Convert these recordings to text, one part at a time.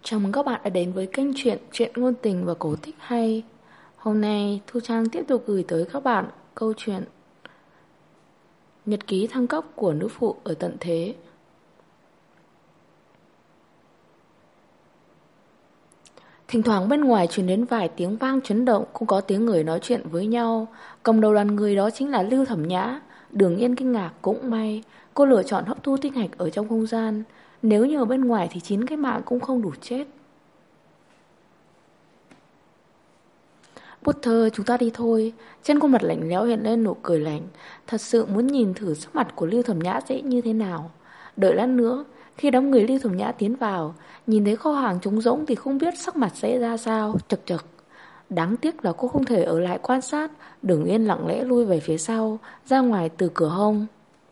Chào mừng các bạn đã đến với kênh truyện ngôn tình và cổ tích hay. Hôm nay Thu Trang tiếp tục gửi tới các bạn câu chuyện Nhật ký thăng cấp của nữ phụ ở tận thế. Thỉnh thoảng bên ngoài truyền đến vài tiếng vang chấn động, cũng có tiếng người nói chuyện với nhau. Cầm đầu đoàn người đó chính là Lưu Thẩm Nhã. Đường Yên kinh ngạc, cũng may cô lựa chọn hấp thu tinh hạch ở trong không gian. Nếu như ở bên ngoài thì 9 cái mạng cũng không đủ chết. Potter, chúng ta đi thôi. Trên khuôn mặt lạnh lẽo hiện lên nụ cười lạnh. Thật sự muốn nhìn thử sắc mặt của Lưu Thẩm Nhã sẽ như thế nào. Đợi lát nữa, khi đám người Lưu Thẩm Nhã tiến vào, nhìn thấy kho hàng trống rỗng thì không biết sắc mặt sẽ ra sao. Chật chật. Đáng tiếc là cô không thể ở lại quan sát. Đường Yên lặng lẽ lui về phía sau, ra ngoài từ cửa hông.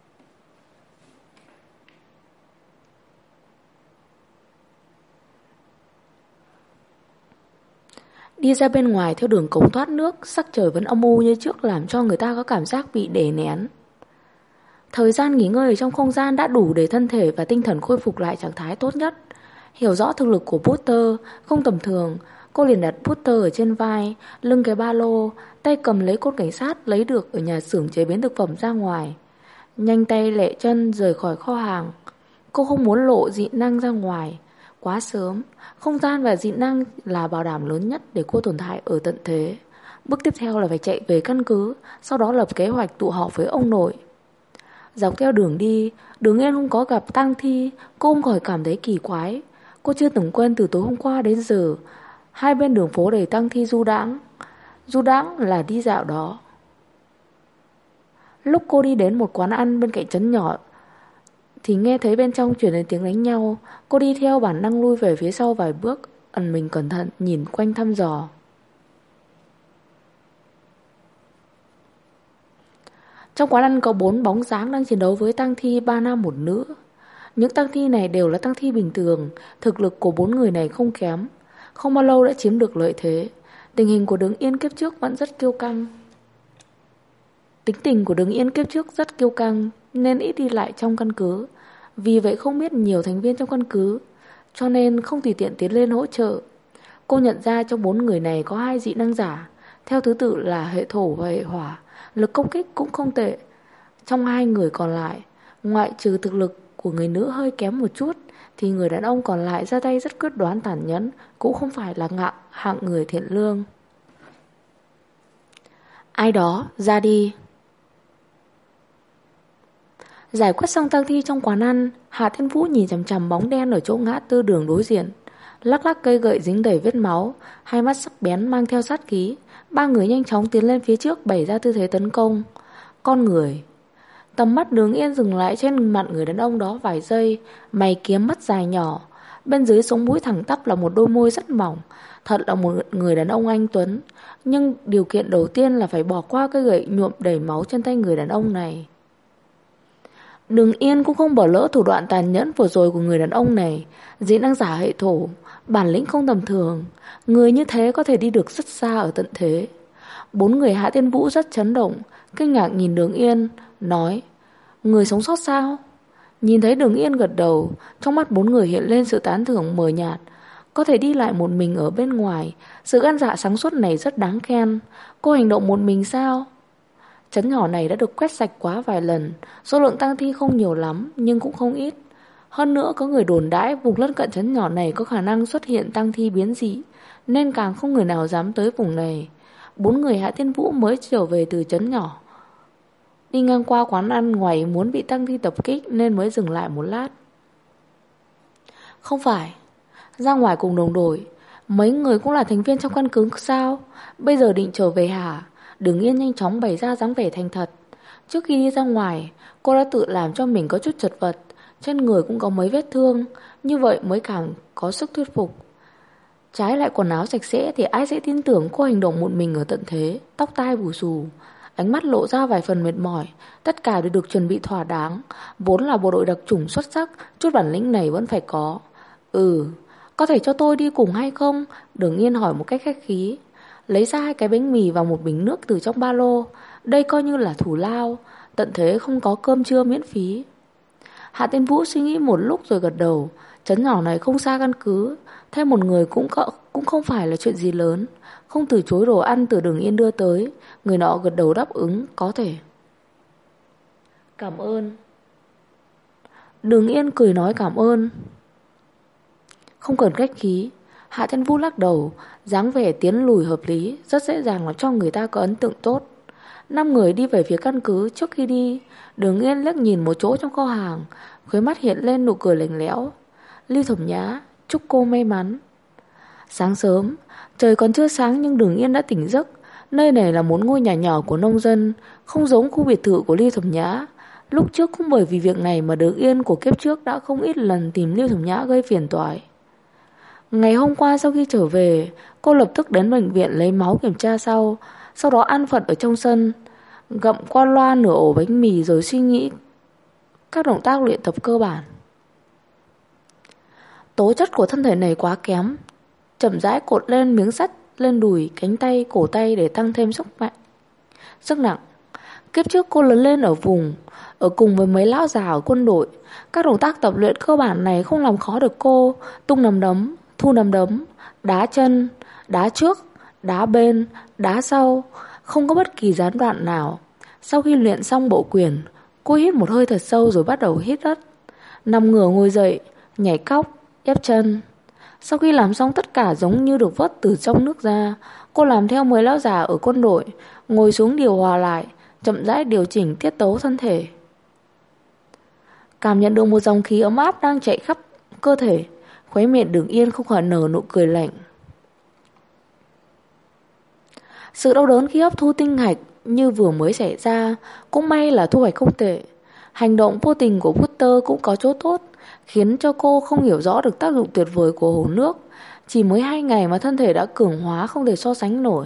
Đi ra bên ngoài theo đường cống thoát nước, sắc trời vẫn âm u như trước làm cho người ta có cảm giác bị đè nén. Thời gian nghỉ ngơi ở trong không gian đã đủ để thân thể và tinh thần khôi phục lại trạng thái tốt nhất. Hiểu rõ thực lực của Potter không tầm thường, cô liền đặt Potter ở trên vai, lưng cái ba lô, tay cầm lấy cốt cảnh sát lấy được ở nhà xưởng chế biến thực phẩm ra ngoài. Nhanh tay lẹ chân rời khỏi kho hàng. Cô không muốn lộ dị năng ra ngoài quá sớm. Không gian và dị năng là bảo đảm lớn nhất để cô tồn tại ở tận thế. Bước tiếp theo là phải chạy về căn cứ, sau đó lập kế hoạch tụ họp với ông nội. Dọc theo đường đi, Đường Yên không có gặp tang thi. Cô không khỏi cảm thấy kỳ quái. Cô chưa từng quên từ tối hôm qua đến giờ, hai bên đường phố đầy tang thi du đãng. Du đãng là đi dạo đó. Lúc cô đi đến một quán ăn bên cạnh trấn nhỏ thì nghe thấy bên trong truyền đến tiếng đánh nhau. Cô đi theo bản năng lui về phía sau vài bước, ẩn mình cẩn thận nhìn quanh thăm dò. Trong quán ăn có 4 bóng dáng đang chiến đấu với tang thi 3 nam 1 nữ. Những tang thi này đều là tang thi bình thường. Thực lực của 4 người này không kém, không bao lâu đã chiếm được lợi thế. Tình hình của Đường Yên kiếp trước vẫn rất kiêu căng. Tính tình của Đường Yên kiếp trước rất kiêu căng nên ít đi lại trong căn cứ. Vì vậy không biết nhiều thành viên trong căn cứ, cho nên không tùy tiện tiến lên hỗ trợ. Cô nhận ra trong 4 người này có 2 dị năng giả, theo thứ tự là hệ thổ và hệ hỏa. Lực công kích cũng không tệ. Trong 2 người còn lại, ngoại trừ thực lực của người nữ hơi kém một chút, thì người đàn ông còn lại ra tay rất quyết đoán tàn nhẫn, cũng không phải là hạng người thiện lương. Ai đó, ra đi. Giải quyết xong tang thi trong quán ăn, Hạ Thiên Vũ nhìn chằm chằm bóng đen ở chỗ ngã tư đường đối diện, lắc lắc cây gậy dính đầy vết máu, hai mắt sắc bén mang theo sát khí. 3 người nhanh chóng tiến lên phía trước bày ra tư thế tấn công. Con người. Tầm mắt Đường Yên dừng lại trên mặt người đàn ông đó vài giây, mày kiếm mắt dài nhỏ, bên dưới sống mũi thẳng tắp là một đôi môi rất mỏng. Thật là một người đàn ông anh tuấn, nhưng điều kiện đầu tiên là phải bỏ qua cây gậy nhuộm đầy máu trên tay người đàn ông này. Đường Yên cũng không bỏ lỡ thủ đoạn tàn nhẫn vừa rồi của người đàn ông này. Dị năng giả hệ thổ, bản lĩnh không tầm thường. Người như thế có thể đi được rất xa ở tận thế. 4 người Hạ Thiên Vũ rất chấn động, kinh ngạc nhìn Đường Yên, nói: người sống sót sao? Nhìn thấy Đường Yên gật đầu, trong mắt 4 người hiện lên sự tán thưởng mờ nhạt. Có thể đi lại một mình ở bên ngoài, sự gan dạ sáng suốt này rất đáng khen. Cô hành động một mình sao? Trấn nhỏ này đã được quét sạch quá vài lần, số lượng tang thi không nhiều lắm nhưng cũng không ít. Hơn nữa có người đồn đãi vùng lân cận trấn nhỏ này có khả năng xuất hiện tang thi biến dị, nên càng không người nào dám tới vùng này. 4 người Hạ Thiên Vũ mới trở về từ trấn nhỏ, đi ngang qua quán ăn ngoài muốn bị tang thi tập kích nên mới dừng lại một lát. Không phải, ra ngoài cùng đồng đội, mấy người cũng là thành viên trong căn cứ sao? Bây giờ định trở về hả? Đường Yên nhanh chóng bày ra dáng vẻ thành thật. Trước khi đi ra ngoài, cô đã tự làm cho mình có chút chật vật, trên người cũng có mấy vết thương, như vậy mới càng có sức thuyết phục. Trái lại quần áo sạch sẽ thì ai sẽ tin tưởng cô hành động một mình ở tận thế. Tóc tai bù xù, ánh mắt lộ ra vài phần mệt mỏi. Tất cả đều được chuẩn bị thỏa đáng. Vốn là bộ đội đặc chủng xuất sắc, chút bản lĩnh này vẫn phải có. Có thể cho tôi đi cùng hay không? Đường Yên hỏi một cách khách khí, lấy ra 2 cái bánh mì và một bình nước từ trong ba lô. Đây coi như là thù lao, tận thế không có cơm trưa miễn phí. Hạ Tiên Vũ suy nghĩ một lúc rồi gật đầu. Trấn nhỏ này không xa căn cứ, thêm một người cũng không phải là chuyện gì lớn. Không từ chối đồ ăn từ Đường Yên đưa tới, người nọ gật đầu đáp ứng có thể. Cảm ơn. Đường Yên cười nói cảm ơn. Không cần khách khí. Hạ Thiên Vũ lắc đầu, dáng vẻ tiến lùi hợp lý, rất dễ dàng làm cho người ta có ấn tượng tốt. 5 người đi về phía căn cứ. Trước khi đi, Đường Yên liếc nhìn một chỗ trong kho hàng, khóe mắt hiện lên nụ cười lạnh lẽo. Lưu Thẩm Nhã, chúc cô may mắn. Sáng sớm, trời còn chưa sáng nhưng Đường Yên đã tỉnh giấc. Nơi này là một ngôi nhà nhỏ của nông dân, không giống khu biệt thự của Lưu Thẩm Nhã. Lúc trước cũng bởi vì việc này mà Đường Yên của kiếp trước đã không ít lần tìm Lưu Thẩm Nhã gây phiền toái. Ngày hôm qua sau khi trở về, cô lập tức đến bệnh viện lấy máu kiểm tra sau đó ăn Phật ở trong sân, gặm qua loa nửa ổ bánh mì rồi suy nghĩ các động tác luyện tập cơ bản. Tố chất của thân thể này quá kém, chậm rãi cột lên miếng sắt lên đùi, cánh tay, cổ tay để tăng thêm sức nặng. Kiếp trước cô lớn lên ở cùng với mấy lão già ở quân đội. Các động tác tập luyện cơ bản này không làm khó được cô. Tung nằm đấm, thu nằm đấm, đá chân, đá trước, đá bên, đá sau, không có bất kỳ gián đoạn nào. Sau khi luyện xong bộ quyền, cô hít một hơi thật sâu rồi bắt đầu hít đất, nằm ngửa ngồi dậy, nhảy cóc, ép chân. Sau khi làm xong tất cả giống như được vớt từ trong nước ra, cô làm theo 10 lão già ở quân đội, ngồi xuống điều hòa lại, chậm rãi điều chỉnh tiết tấu thân thể. Cảm nhận được một dòng khí ấm áp đang chạy khắp cơ thể, khóe miệng Đường Yên không khỏi nở nụ cười lạnh. Sự đau đớn khi hấp thu tinh hạch như vừa mới xảy ra, cũng may là thu hoạch không tệ. Hành động vô tình của Butter cũng có chỗ tốt, khiến cho cô không hiểu rõ được tác dụng tuyệt vời của hồ nước. Chỉ mới 2 ngày mà thân thể đã cường hóa không thể so sánh nổi.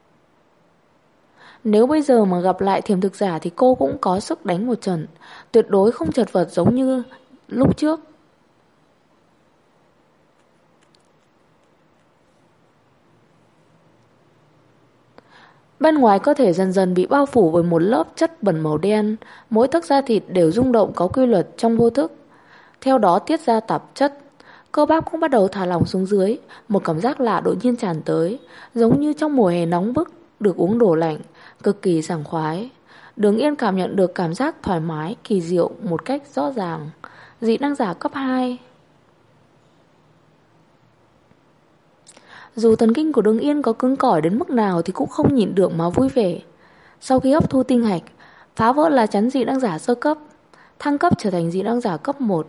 Nếu bây giờ mà gặp lại thiềm thực giả thì cô cũng có sức đánh một trận, tuyệt đối không chật vật giống như lúc trước. Bên ngoài cơ thể dần dần bị bao phủ bởi một lớp chất bẩn màu đen, mỗi tấc da thịt đều rung động có quy luật trong vô thức. Theo đó tiết ra tạp chất, cơ bắp cũng bắt đầu thả lỏng xuống dưới, một cảm giác lạ đột nhiên tràn tới, giống như trong mùa hè nóng bức được uống đồ lạnh, cực kỳ sảng khoái. Đường Yên cảm nhận được cảm giác thoải mái, kỳ diệu một cách rõ ràng. Dị năng giả cấp 2. Dù thần kinh của Đường Yên có cứng cỏi đến mức nào thì cũng không nhịn được mà vui vẻ. Sau khi hấp thu tinh hạch, phá vỡ lá chắn dị năng giả sơ cấp, thăng cấp trở thành dị năng giả cấp 1.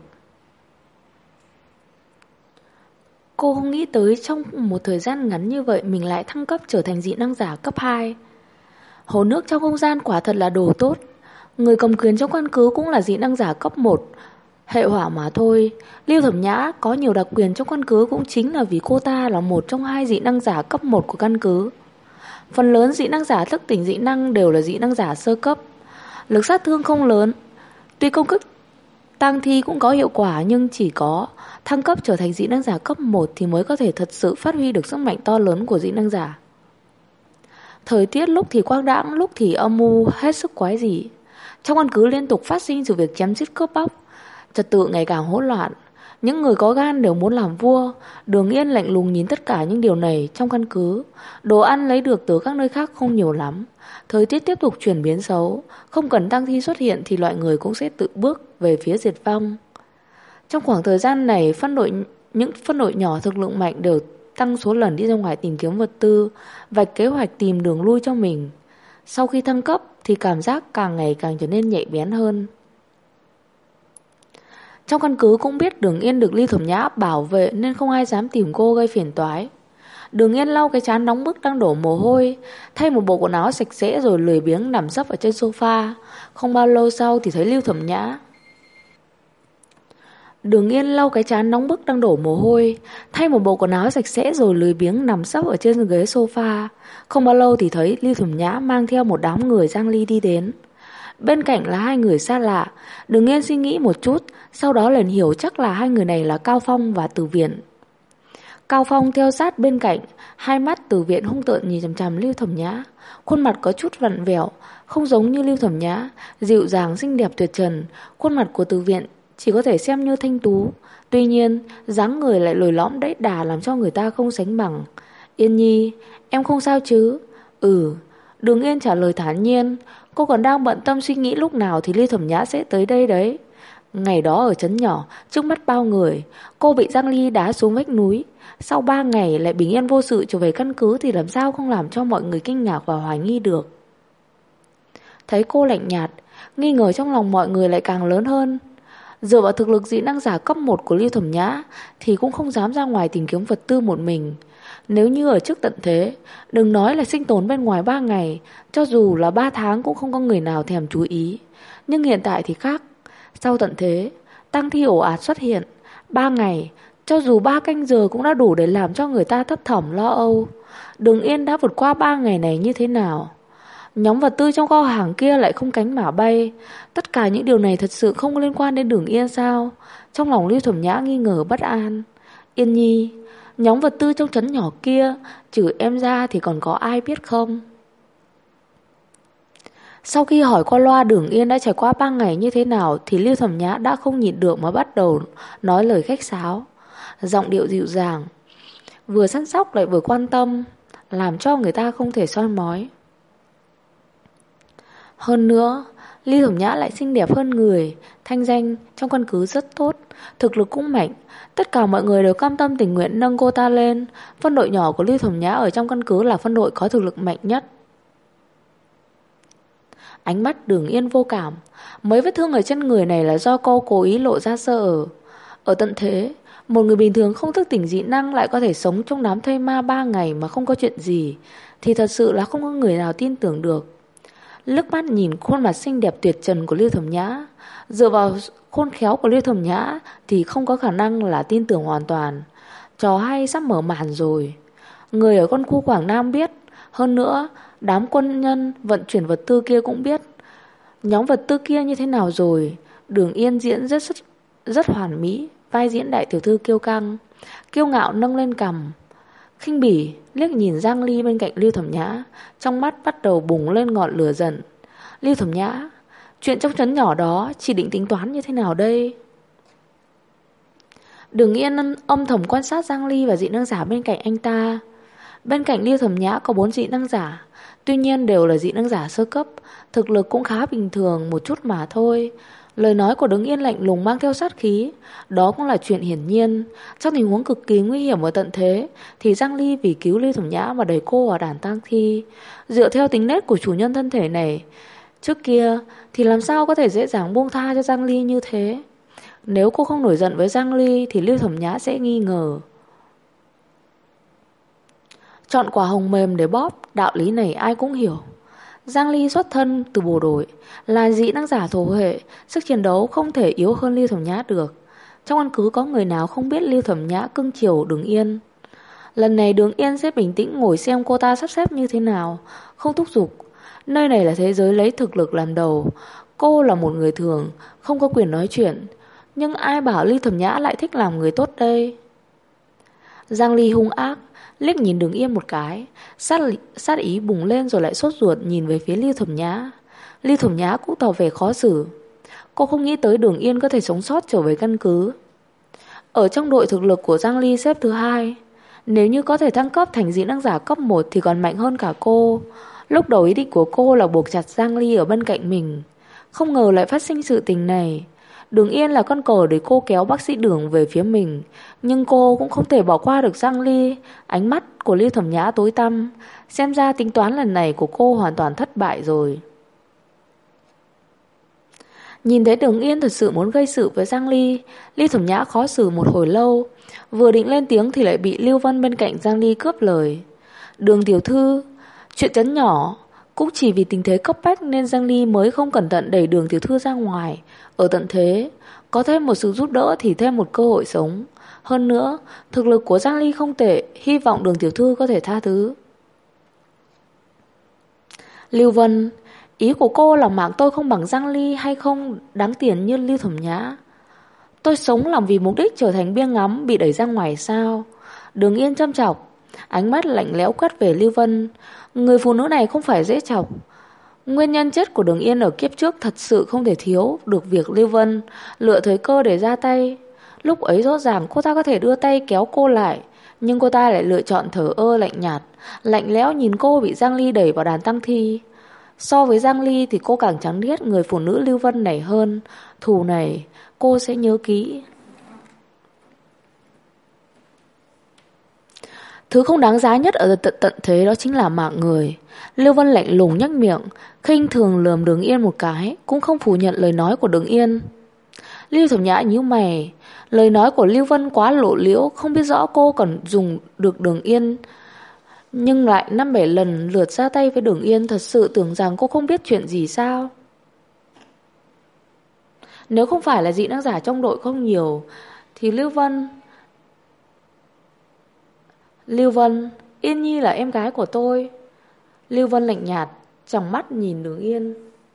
Cô không nghĩ tới trong một thời gian ngắn như vậy mình lại thăng cấp trở thành dị năng giả cấp 2. Hồ nước trong không gian quả thật là đồ tốt. Người cầm quyền trong căn cứ cũng là dị năng giả cấp 1, hệ hỏa mà thôi. Lưu Thẩm Nhã có nhiều đặc quyền trong căn cứ cũng chính là vì cô ta là một trong 2 dị năng giả cấp 1 của căn cứ. Phần lớn dị năng giả thức tỉnh dị năng đều là dị năng giả sơ cấp. Lực sát thương không lớn. Tuy công kích tang thi cũng có hiệu quả, nhưng chỉ có thăng cấp trở thành dị năng giả cấp 1 thì mới có thể thật sự phát huy được sức mạnh to lớn của dị năng giả. Thời tiết lúc thì quang đãng, lúc thì âm u, hết sức quái dị. Trong căn cứ liên tục phát sinh sự việc chém giết cướp bóc, trật tự ngày càng hỗn loạn. Những người có gan đều muốn làm vua. Đường Yên lạnh lùng nhìn tất cả những điều này trong căn cứ. Đồ ăn lấy được từ các nơi khác không nhiều lắm. Thời tiết tiếp tục chuyển biến xấu, không cần tang thi xuất hiện thì loại người cũng sẽ tự bước về phía diệt vong. Trong khoảng thời gian này, những phân đội nhỏ thực lực mạnh đều tăng số lần đi ra ngoài tìm kiếm vật tư, vạch kế hoạch tìm đường lui cho mình. Sau khi thăng cấp thì cảm giác càng ngày càng trở nên nhạy bén hơn. Trong căn cứ cũng biết Đường Yên được Ly Thẩm Nhã bảo vệ nên không ai dám tìm cô gây phiền toái. Đường Yên lau cái trán nóng bức đang đổ mồ hôi, thay một bộ quần áo sạch sẽ rồi lười biếng nằm sấp ở trên sofa. Không bao lâu sau thì thấy Lưu Thẩm Nhã. Đường Yên lau cái trán nóng bức đang đổ mồ hôi, thay một bộ quần áo sạch sẽ rồi lười biếng nằm sấp ở trên ghế sofa. Không bao lâu thì thấy Lưu Thẩm Nhã mang theo một đám người Giang Ly đi đến. Bên cạnh là 2 người xa lạ. Đường Yên suy nghĩ một chút, sau đó liền hiểu chắc là 2 người này là Cao Phong và Từ Viện. Cao Phong theo sát bên cạnh, hai mắt Từ Viện hung tợn nhìn chằm chằm Lưu Thẩm Nhã, khuôn mặt có chút vặn vẹo, không giống như Lưu Thẩm Nhã, dịu dàng xinh đẹp tuyệt trần. Khuôn mặt của Từ Viện chỉ có thể xem như thanh tú. Tuy nhiên, dáng người lại lồi lõm đẫy đà làm cho người ta không sánh bằng. Yên Nhi, em không sao chứ? Ừ. Đường Yên trả lời thản nhiên. Cô còn đang bận tâm suy nghĩ lúc nào thì Ly Thẩm Nhã sẽ tới đây đấy. Ngày đó ở trấn nhỏ, trước mắt bao người, cô bị Giang Ly đá xuống vách núi. Sau 3 ngày lại bình yên vô sự trở về căn cứ thì làm sao không làm cho mọi người kinh ngạc và hoài nghi được. Thấy cô lạnh nhạt, nghi ngờ trong lòng mọi người lại càng lớn hơn. Dựa vào thực lực dị năng giả cấp 1 của Ly Thẩm Nhã thì cũng không dám ra ngoài tìm kiếm vật tư một mình. Nếu như ở trước tận thế, đừng nói là sinh tồn bên ngoài 3 ngày, cho dù là 3 tháng cũng không có người nào thèm chú ý. Nhưng hiện tại thì khác. Sau tận thế, tang thi ổ ạt xuất hiện. 3 ngày, cho dù 3 canh giờ cũng đã đủ để làm cho người ta thấp thỏm lo âu. Đường Yên đã vượt qua 3 ngày này như thế nào? Nhóm vật tư trong kho hàng kia lại không cánh mà bay. Tất cả những điều này thật sự không liên quan đến Đường Yên sao? Trong lòng Lưu Thẩm Nhã nghi ngờ bất an. Yên Nhi, nhóm vật tư trong trấn nhỏ kia, trừ em ra thì còn có ai biết không? Sau khi hỏi qua loa Đường Yên đã trải qua 3 ngày như thế nào thì Lưu Thẩm Nhã đã không nhịn được mà bắt đầu nói lời khách sáo. Giọng điệu dịu dàng, vừa săn sóc lại vừa quan tâm, làm cho người ta không thể soi mói. Hơn nữa, Ly Thẩm Nhã lại xinh đẹp hơn người, thanh danh trong căn cứ rất tốt, thực lực cũng mạnh. Tất cả mọi người đều cam tâm tình nguyện nâng cô ta lên. Phân đội nhỏ của Ly Thẩm Nhã ở trong căn cứ là phân đội có thực lực mạnh nhất. Ánh mắt Đường Yên vô cảm. Mấy vết thương ở trên người này là do cô cố ý lộ ra sơ ở. Ở tận thế, một người bình thường không thức tỉnh dị năng lại có thể sống trong đám thây ma 3 ngày mà không có chuyện gì, thì thật sự là không có người nào tin tưởng được. Liếc mắt nhìn khuôn mặt xinh đẹp tuyệt trần của Lưu Thẩm Nhã, dựa vào khôn khéo của Lưu Thẩm Nhã thì không có khả năng là tin tưởng hoàn toàn. Trò hay sắp mở màn rồi. Người ở con khu Quảng Nam biết. Hơn nữa, đám quân nhân vận chuyển vật tư kia cũng biết. Nhóm vật tư kia như thế nào rồi? Đường Yên diễn rất hoàn mỹ, vai diễn đại tiểu thư kiêu căng, kiêu ngạo nâng lên cằm, khinh bỉ liếc nhìn Giang Ly bên cạnh Lưu Thẩm Nhã, trong mắt bắt đầu bùng lên ngọn lửa giận. Lưu Thẩm Nhã, chuyện trong trấn nhỏ đó chỉ định tính toán như thế nào đây? Đường Yên âm thầm quan sát Giang Ly và dị năng giả bên cạnh anh ta. Bên cạnh Lưu Thẩm Nhã có 4 dị năng giả, tuy nhiên đều là dị năng giả sơ cấp, thực lực cũng khá bình thường một chút mà thôi. Lời nói của Đường Yên lạnh lùng mang theo sát khí. Đó cũng là chuyện hiển nhiên. Trong tình huống cực kỳ nguy hiểm ở tận thế thì Giang Ly vì cứu Lưu Thẩm Nhã mà đẩy cô vào đàn tang thi. Dựa theo tính nết của chủ nhân thân thể này trước kia thì làm sao có thể dễ dàng buông tha cho Giang Ly như thế? Nếu cô không nổi giận với Giang Ly thì Lưu Thẩm Nhã sẽ nghi ngờ. Chọn quả hồng mềm để bóp, đạo lý này ai cũng hiểu. Giang Ly xuất thân từ bộ đội, là dị năng giả thổ hệ, sức chiến đấu không thể yếu hơn Lưu Thẩm Nhã được. Trong căn cứ có người nào không biết Lưu Thẩm Nhã cưng chiều Đường Yên. Lần này Đường Yên sẽ bình tĩnh ngồi xem cô ta sắp xếp như thế nào, không thúc giục. Nơi này là thế giới lấy thực lực làm đầu. Cô là một người thường, không có quyền nói chuyện. Nhưng ai bảo Lưu Thẩm Nhã lại thích làm người tốt đây? Giang Ly hung ác liếc nhìn Đường Yên một cái, sát ý bùng lên rồi lại sốt ruột nhìn về phía Lưu Thẩm Nhã. Lưu Thẩm Nhã cũng tỏ vẻ khó xử. Cô không nghĩ tới Đường Yên có thể sống sót trở về căn cứ. Ở trong đội thực lực của Giang Ly xếp thứ 2. Nếu như có thể thăng cấp thành dị năng giả cấp 1 thì còn mạnh hơn cả cô. Lúc đầu ý định của cô là buộc chặt Giang Ly ở bên cạnh mình, không ngờ lại phát sinh sự tình này. Đường Yên là con cờ để cô kéo bác sĩ Đường về phía mình, nhưng cô cũng không thể bỏ qua được Giang Ly. Ánh mắt của Lưu Thẩm Nhã tối tăm, xem ra tính toán lần này của cô hoàn toàn thất bại rồi. Nhìn thấy Đường Yên thật sự muốn gây sự với Giang Ly, Lưu Thẩm Nhã khó xử một hồi lâu. Vừa định lên tiếng thì lại bị Lưu Vân bên cạnh Giang Ly cướp lời. Đường tiểu thư, chuyện chấn nhỏ, cũng chỉ vì tình thế cấp bách nên Giang Ly mới không cẩn thận đẩy Đường tiểu thư ra ngoài. Ở tận thế, có thêm một sự giúp đỡ thì thêm một cơ hội sống. Hơn nữa, thực lực của Giang Ly không tệ, hy vọng Đường tiểu thư có thể tha thứ. Lưu Vân, ý của cô là mạng tôi không bằng Giang Ly hay không đáng tiền như Lưu Thẩm Nhã? Tôi sống làm vì mục đích trở thành biếng ngắm bị đẩy ra ngoài sao? Đường Yên châm chọc, ánh mắt lạnh lẽo quét về Lưu Vân. Người phụ nữ này không phải dễ chọc. Nguyên nhân chết của Đường Yên ở kiếp trước thật sự không thể thiếu được việc Lưu Vân lựa thời cơ để ra tay. Lúc ấy rõ ràng cô ta có thể đưa tay kéo cô lại, nhưng cô ta lại lựa chọn thờ ơ lạnh nhạt, lạnh lẽo nhìn cô bị Giang Ly đẩy vào đàn tang thi. So với Giang Ly thì cô càng chẳng ghét người phụ nữ Lưu Vân này hơn. Thù này cô sẽ nhớ kỹ. Thứ không đáng giá nhất ở tận thế đó chính là mạng người. Lưu Vân lạnh lùng nhếch miệng, khinh thường lườm Đường Yên một cái, cũng không phủ nhận lời nói của Đường Yên. Lưu Thẩm Nhã nhíu mày, lời nói của Lưu Vân quá lộ liễu, không biết rõ cô còn dùng được Đường Yên, nhưng lại 5-7 lần lượt ra tay với Đường Yên, thật sự tưởng rằng cô không biết chuyện gì sao? Nếu không phải là dị năng giả trong đội không nhiều thì Lưu Vân, Yên Nhi là em gái của tôi. Lưu Vân lạnh nhạt, tròng mắt nhìn Đường Yên.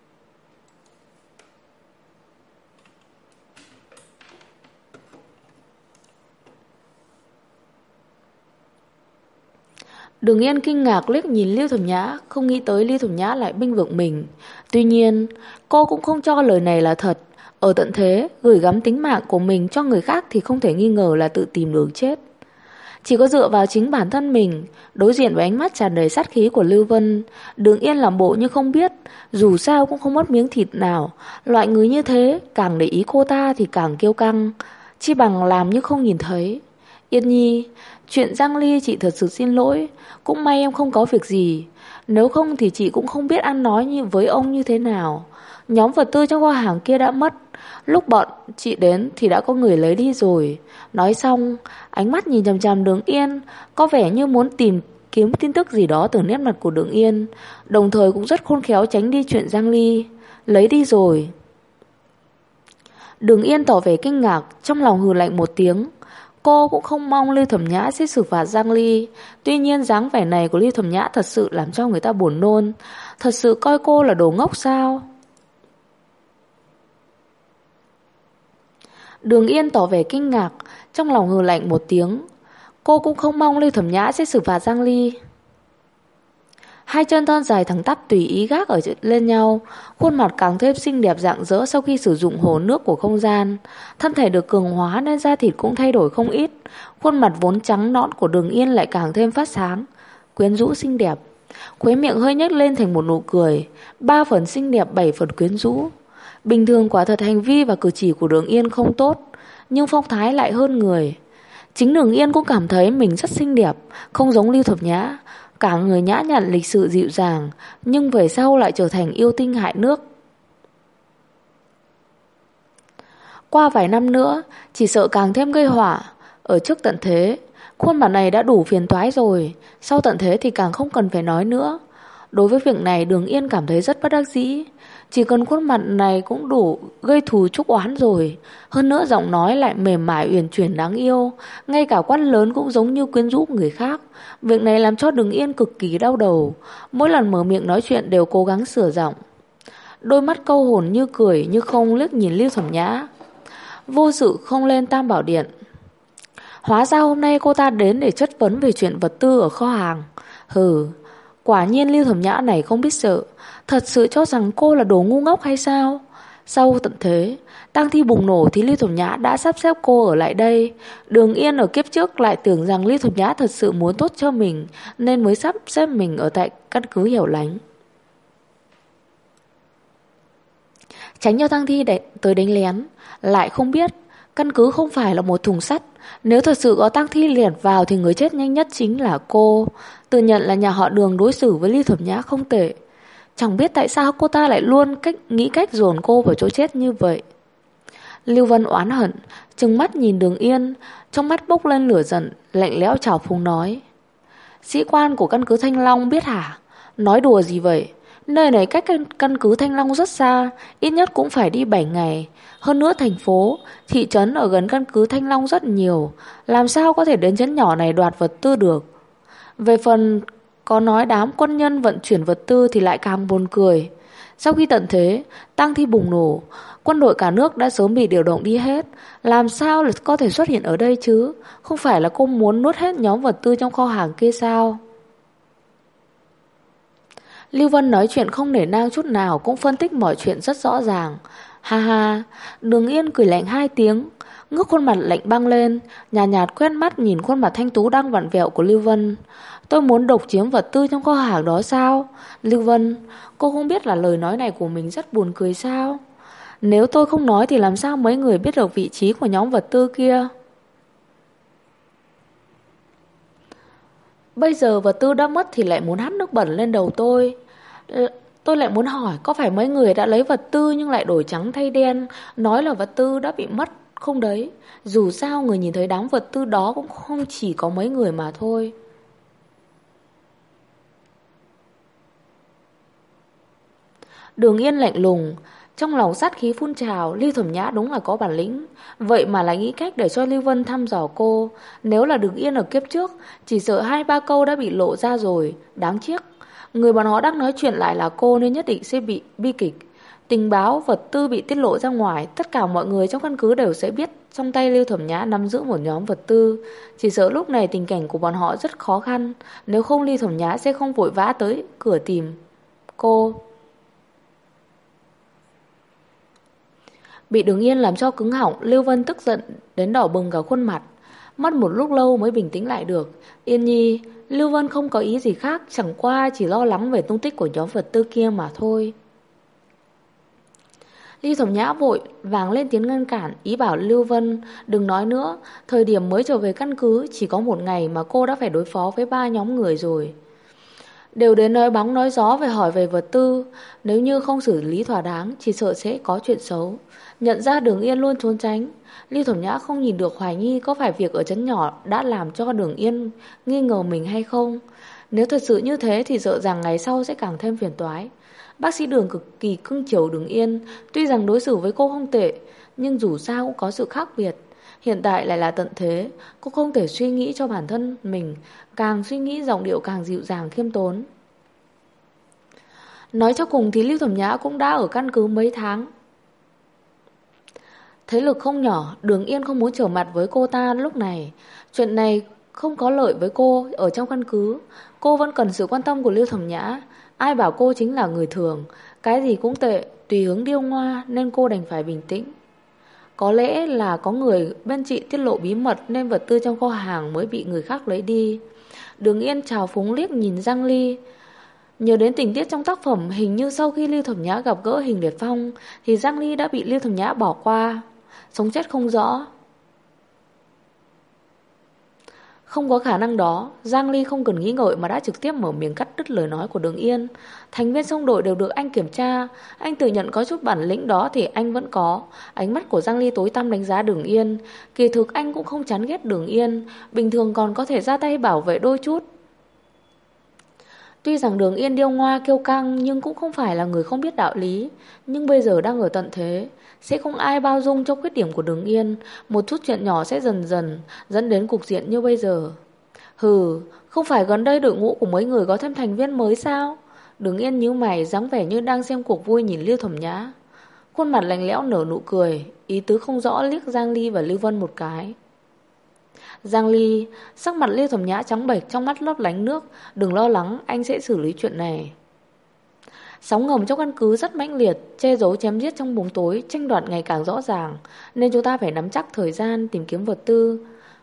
Đường Yên kinh ngạc liếc nhìn Lưu Thẩm Nhã, không nghĩ tới Lưu Thẩm Nhã lại bênh vực mình. Tuy nhiên, cô cũng không cho lời này là thật. Ở tận thế, gửi gắm tính mạng của mình cho người khác thì không thể nghi ngờ là tự tìm đường chết. Chỉ có dựa vào chính bản thân mình, đối diện với ánh mắt tràn đầy sát khí của Lưu Vân, Đường Yên làm bộ như không biết, dù sao cũng không mất miếng thịt nào. Loại người như thế, càng để ý cô ta thì càng kiêu căng, chi bằng làm như không nhìn thấy. Yên Nhi, chuyện Giang Ly chị thật sự xin lỗi, cũng may em không có việc gì. Nếu không thì chị cũng không biết ăn nói với ông như thế nào. Nhóm vật tư trong kho hàng kia đã mất, lúc bọn chị đến thì đã có người lấy đi rồi. Nói xong, ánh mắt nhìn chằm chằm Đường Yên, có vẻ như muốn tìm kiếm tin tức gì đó từ nét mặt của Đường Yên, đồng thời cũng rất khôn khéo tránh đi chuyện Giang Ly. Lấy đi rồi. Đường Yên tỏ vẻ kinh ngạc, trong lòng hừ lạnh một tiếng. Cô cũng không mong Lưu Thẩm Nhã sẽ xử phạt Giang Ly. Tuy nhiên dáng vẻ này của Lưu Thẩm Nhã thật sự làm cho người ta buồn nôn. Thật sự coi cô là đồ ngốc sao? Đường Yên tỏ vẻ kinh ngạc, trong lòng hừ lạnh một tiếng. Cô cũng không mong Lưu Thẩm Nhã sẽ xử phạt Giang Ly. Hai chân thon dài thẳng tắp tùy ý gác ở lên nhau, khuôn mặt càng thêm xinh đẹp rạng rỡ sau khi sử dụng hồ nước của không gian. Thân thể được cường hóa nên da thịt cũng thay đổi không ít. Khuôn mặt vốn trắng nõn của Đường Yên lại càng thêm phát sáng, quyến rũ xinh đẹp. Khóe miệng hơi nhếch lên thành một nụ cười, 3 phần xinh đẹp 7 phần quyến rũ. Bình thường quả thật hành vi và cử chỉ của Đường Yên không tốt, nhưng phong thái lại hơn người. Chính Đường Yên cũng cảm thấy mình rất xinh đẹp, không giống Lưu Thập Nhã, cả người nhã nhặn lịch sự dịu dàng, nhưng về sau lại trở thành yêu tinh hại nước. Qua vài năm nữa, chỉ sợ càng thêm gây họa. Ở trước tận thế, khuôn mặt này đã đủ phiền toái rồi, sau tận thế thì càng không cần phải nói nữa. Đối với việc này Đường Yên cảm thấy rất bất đắc dĩ. Chỉ cần khuôn mặt này cũng đủ gây thù chuốc oán rồi. Hơn nữa giọng nói lại mềm mại uyển chuyển đáng yêu, ngay cả quát lớn cũng giống như quyến rũ người khác. Việc này làm cho Đường Yên cực kỳ đau đầu. Mỗi lần mở miệng nói chuyện đều cố gắng sửa giọng. Đôi mắt câu hồn như cười như không liếc nhìn Lưu Thẩm Nhã. Vô sự không lên Tam Bảo Điện. Hóa ra hôm nay cô ta đến để chất vấn về chuyện vật tư ở kho hàng. Hừ, quả nhiên Lưu Thẩm Nhã này không biết sợ, thật sự cho rằng cô là đồ ngu ngốc hay sao? Sau tận thế, tang thi bùng nổ thì Lưu Thẩm Nhã đã sắp xếp cô ở lại đây. Đường Yên ở kiếp trước lại tưởng rằng Lưu Thẩm Nhã thật sự muốn tốt cho mình, nên mới sắp xếp mình ở tại căn cứ hẻo lánh, tránh cho tang thi tới đánh lén. Lại không biết căn cứ không phải là một thùng sắt, nếu thật sự có tang thi liệt vào thì người chết nhanh nhất chính là cô. Tự nhận là nhà họ Đường đối xử với Lưu Thẩm Nhã không tệ, chẳng biết tại sao cô ta lại luôn nghĩ cách dồn cô vào chỗ chết như vậy. Lưu Vân oán hận, trừng mắt nhìn Đường Yên, trong mắt bốc lên lửa giận, lạnh lẽo trào phúng nói: sĩ quan của căn cứ Thanh Long biết hả? Nói đùa gì vậy? Nơi này cách căn cứ Thanh Long rất xa, ít nhất cũng phải đi 7 ngày. Hơn nữa thành phố, thị trấn ở gần căn cứ Thanh Long rất nhiều, làm sao có thể đến trấn nhỏ này đoạt vật tư được? Về phần có nói đám quân nhân vận chuyển vật tư thì lại càng buồn cười. Sau khi tận thế, tang thi bùng nổ, quân đội cả nước đã sớm bị điều động đi hết, làm sao là có thể xuất hiện ở đây chứ? Không phải là cô muốn nuốt hết nhóm vật tư trong kho hàng kia sao? Lưu Vân nói chuyện không nể nang chút nào, cũng phân tích mọi chuyện rất rõ ràng. Ha ha, Đường Yên cười lạnh 2 tiếng, ngước khuôn mặt lạnh băng lên, nhàn nhạt quét mắt nhìn khuôn mặt thanh tú đang vặn vẹo của Lưu Vân. Tôi muốn độc chiếm vật tư trong kho hàng đó sao? Lưu Vân, cô không biết là lời nói này của mình rất buồn cười sao? Nếu tôi không nói thì làm sao mấy người biết được vị trí của nhóm vật tư kia? Bây giờ vật tư đã mất thì lại muốn hắt nước bẩn lên đầu tôi. Tôi lại muốn hỏi có phải mấy người đã lấy vật tư nhưng lại đổi trắng thay đen, nói là vật tư đã bị mất không đấy? Dù sao người nhìn thấy đám vật tư đó cũng không chỉ có mấy người mà thôi. Đường Yên lạnh lùng, trong lòng sát khí phun trào. Lưu Thẩm Nhã đúng là có bản lĩnh, vậy mà lại nghĩ cách để cho Lưu Vân thăm dò cô. Nếu là Đường Yên ở kiếp trước, chỉ sợ 2-3 câu đã bị lộ ra rồi. Đáng tiếc, người bọn họ đang nói chuyện lại là cô nên nhất định sẽ bị bi kịch. Tình báo vật tư bị tiết lộ ra ngoài, tất cả mọi người trong căn cứ đều sẽ biết trong tay Lưu Thẩm Nhã nắm giữ một nhóm vật tư. Chỉ sợ lúc này tình cảnh của bọn họ rất khó khăn, nếu không Lưu Thẩm Nhã sẽ không vội vã tới cửa tìm cô. Bị Đường Yên làm cho cứng họng, Lưu Vân tức giận đến đỏ bừng cả khuôn mặt. Mất một lúc lâu mới bình tĩnh lại được. Yên Nhi, Lưu Vân không có ý gì khác, chẳng qua chỉ lo lắng về tung tích của nhóm vật tư kia mà thôi. Lưu Thẩm Nhã vội vàng lên tiếng ngăn cản, ý bảo Lưu Vân đừng nói nữa. Thời điểm mới trở về căn cứ chỉ có 1 ngày mà cô đã phải đối phó với 3 nhóm người rồi. Đều đến nói bóng nói gió về hỏi về vật tư. Nếu như không xử lý thỏa đáng, chỉ sợ sẽ có chuyện xấu. Nhận ra Đường Yên luôn trốn tránh, Lưu Thẩm Nhã không nhìn được hoài nghi có phải việc ở trấn nhỏ đã làm cho Đường Yên nghi ngờ mình hay không. Nếu thật sự như thế thì sợ rằng ngày sau sẽ càng thêm phiền toái. Bác sĩ Đường cực kỳ cưng chiều Đường Yên, tuy rằng đối xử với cô không tệ, nhưng dù sao cũng có sự khác biệt. Hiện tại lại là tận thế, cô không thể suy nghĩ cho bản thân mình, càng suy nghĩ giọng điệu càng dịu dàng khiêm tốn. Nói cho cùng thì Lưu Thẩm Nhã cũng đã ở căn cứ mấy tháng. Thế lực không nhỏ, Đường Yên không muốn trở mặt với cô ta lúc này. Chuyện này không có lợi với cô ở trong căn cứ. Cô vẫn cần sự quan tâm của Lưu Thẩm Nhã. Ai bảo cô chính là người thường, cái gì cũng tệ, tùy hứng điêu ngoa nên cô đành phải bình tĩnh. Có lẽ là có người bên chị tiết lộ bí mật nên vật tư trong kho hàng mới bị người khác lấy đi. Đường Yên trào phúng liếc nhìn Giang Ly. Nhớ đến tình tiết trong tác phẩm, hình như sau khi Lưu Thẩm Nhã gặp gỡ Hình Liệt Phong thì Giang Ly đã bị Lưu Thẩm Nhã bỏ qua, sống chết không rõ. Không có khả năng đó, Giang Ly không cần nghĩ ngợi mà đã trực tiếp mở miệng cắt đứt lời nói của Đường Yên. Thành viên song đội đều được anh kiểm tra, anh tự nhận có chút bản lĩnh đó thì anh vẫn có. Ánh mắt của Giang Ly tối tăm đánh giá Đường Yên. Kỳ thực anh cũng không chán ghét Đường Yên, bình thường còn có thể ra tay bảo vệ đôi chút. Tuy rằng Đường Yên điêu ngoa kiêu căng nhưng cũng không phải là người không biết đạo lý. Nhưng bây giờ đang ở tận thế, sẽ không ai bao dung cho khuyết điểm của Đường Yên. Một chút chuyện nhỏ sẽ dần dần dẫn đến cục diện như bây giờ. Hừ, không phải gần đây đội ngũ của mấy người có thêm thành viên mới sao? Đường Yên nhíu mày, dáng vẻ như đang xem cuộc vui nhìn Lưu Thẩm Nhã. Khuôn mặt lạnh lẽo nở nụ cười, ý tứ không rõ liếc Giang Ly và Lưu Vân một cái. Giang Ly, sắc mặt Lưu Thẩm Nhã trắng bệch, trong mắt lấp lánh nước. Đừng lo lắng, anh sẽ xử lý chuyện này. Sóng ngầm trong căn cứ rất mãnh liệt, che giấu chém giết trong bóng tối, tranh đoạt ngày càng rõ ràng, nên chúng ta phải nắm chắc thời gian tìm kiếm vật tư.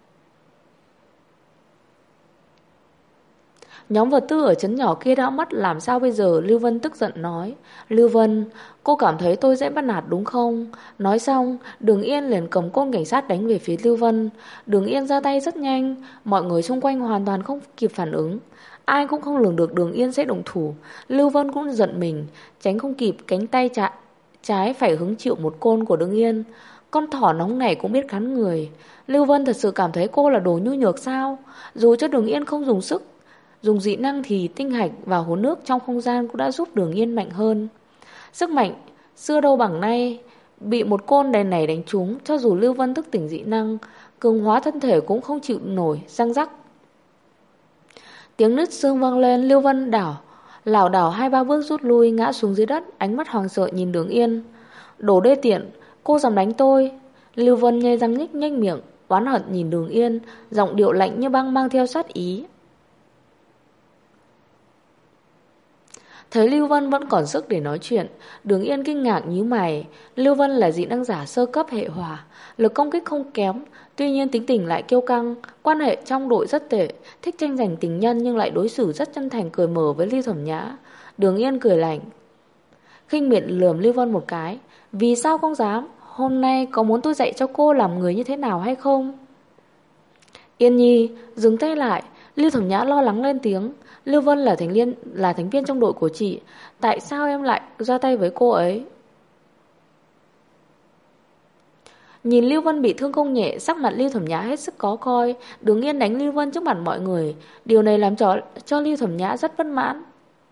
Nhóm vật tư ở trấn nhỏ kia đã mất, làm sao bây giờ? Lưu Vân tức giận nói. Lưu Vân, cô cảm thấy tôi dễ bắt nạt đúng không? Nói xong, Đường Yên liền cầm côn cảnh sát đánh về phía Lưu Vân. Đường Yên ra tay rất nhanh, mọi người xung quanh hoàn toàn không kịp phản ứng. Ai cũng không lường được Đường Yên sẽ động thủ. Lưu Vân cũng giận mình, tránh không kịp, cánh tay trái phải hứng chịu một côn của Đường Yên. Con thỏ nóng này cũng biết cắn người. Lưu Vân thật sự cảm thấy cô là đồ nhu nhược sao? Dù cho Đường Yên không dùng sức, dùng dị năng thì tinh hạch và hồ nước trong không gian cũng đã giúp Đường Yên mạnh hơn. Sức mạnh xưa đâu bằng nay, bị một côn đèn này đánh trúng, cho dù Lưu Vân thức tỉnh dị năng, cường hóa thân thể cũng không chịu nổi, răng rắc. Tiếng nứt xương vang lên, Lưu Vân lảo đảo 2-3 bước rút lui, ngã xuống dưới đất, ánh mắt hoàng sợ nhìn Đường Yên. Đồ đê tiện, cô dám đánh tôi? Lưu Vân nhe răng nhếch miệng, oán hận nhìn Đường Yên, giọng điệu lạnh như băng mang theo sát ý. Thấy Lưu Vân vẫn còn sức để nói chuyện, Đường Yên kinh ngạc nhíu mày. Lưu Vân là dị năng giả sơ cấp hệ hỏa, lực công kích không kém, tuy nhiên tính tình lại kiêu căng, quan hệ trong đội rất tệ, thích tranh giành tình nhân nhưng lại đối xử rất chân thành cởi mở với Lưu Thẩm Nhã. Đường Yên cười lạnh, khinh miệt lườm Lưu Vân một cái. Vì sao không dám? Hôm nay có muốn tôi dạy cho cô làm người như thế nào hay không? Yên Nhi, dừng tay lại. Lưu Thẩm Nhã lo lắng lên tiếng. Lưu Vân là thành viên trong đội của chị. Tại sao em lại ra tay với cô ấy? Nhìn Lưu Vân bị thương không nhẹ, sắc mặt Lưu Thẩm Nhã hết sức khó coi. Đường Yên đánh Lưu Vân trước mặt mọi người. Điều này làm cho Lưu Thẩm Nhã rất bất mãn.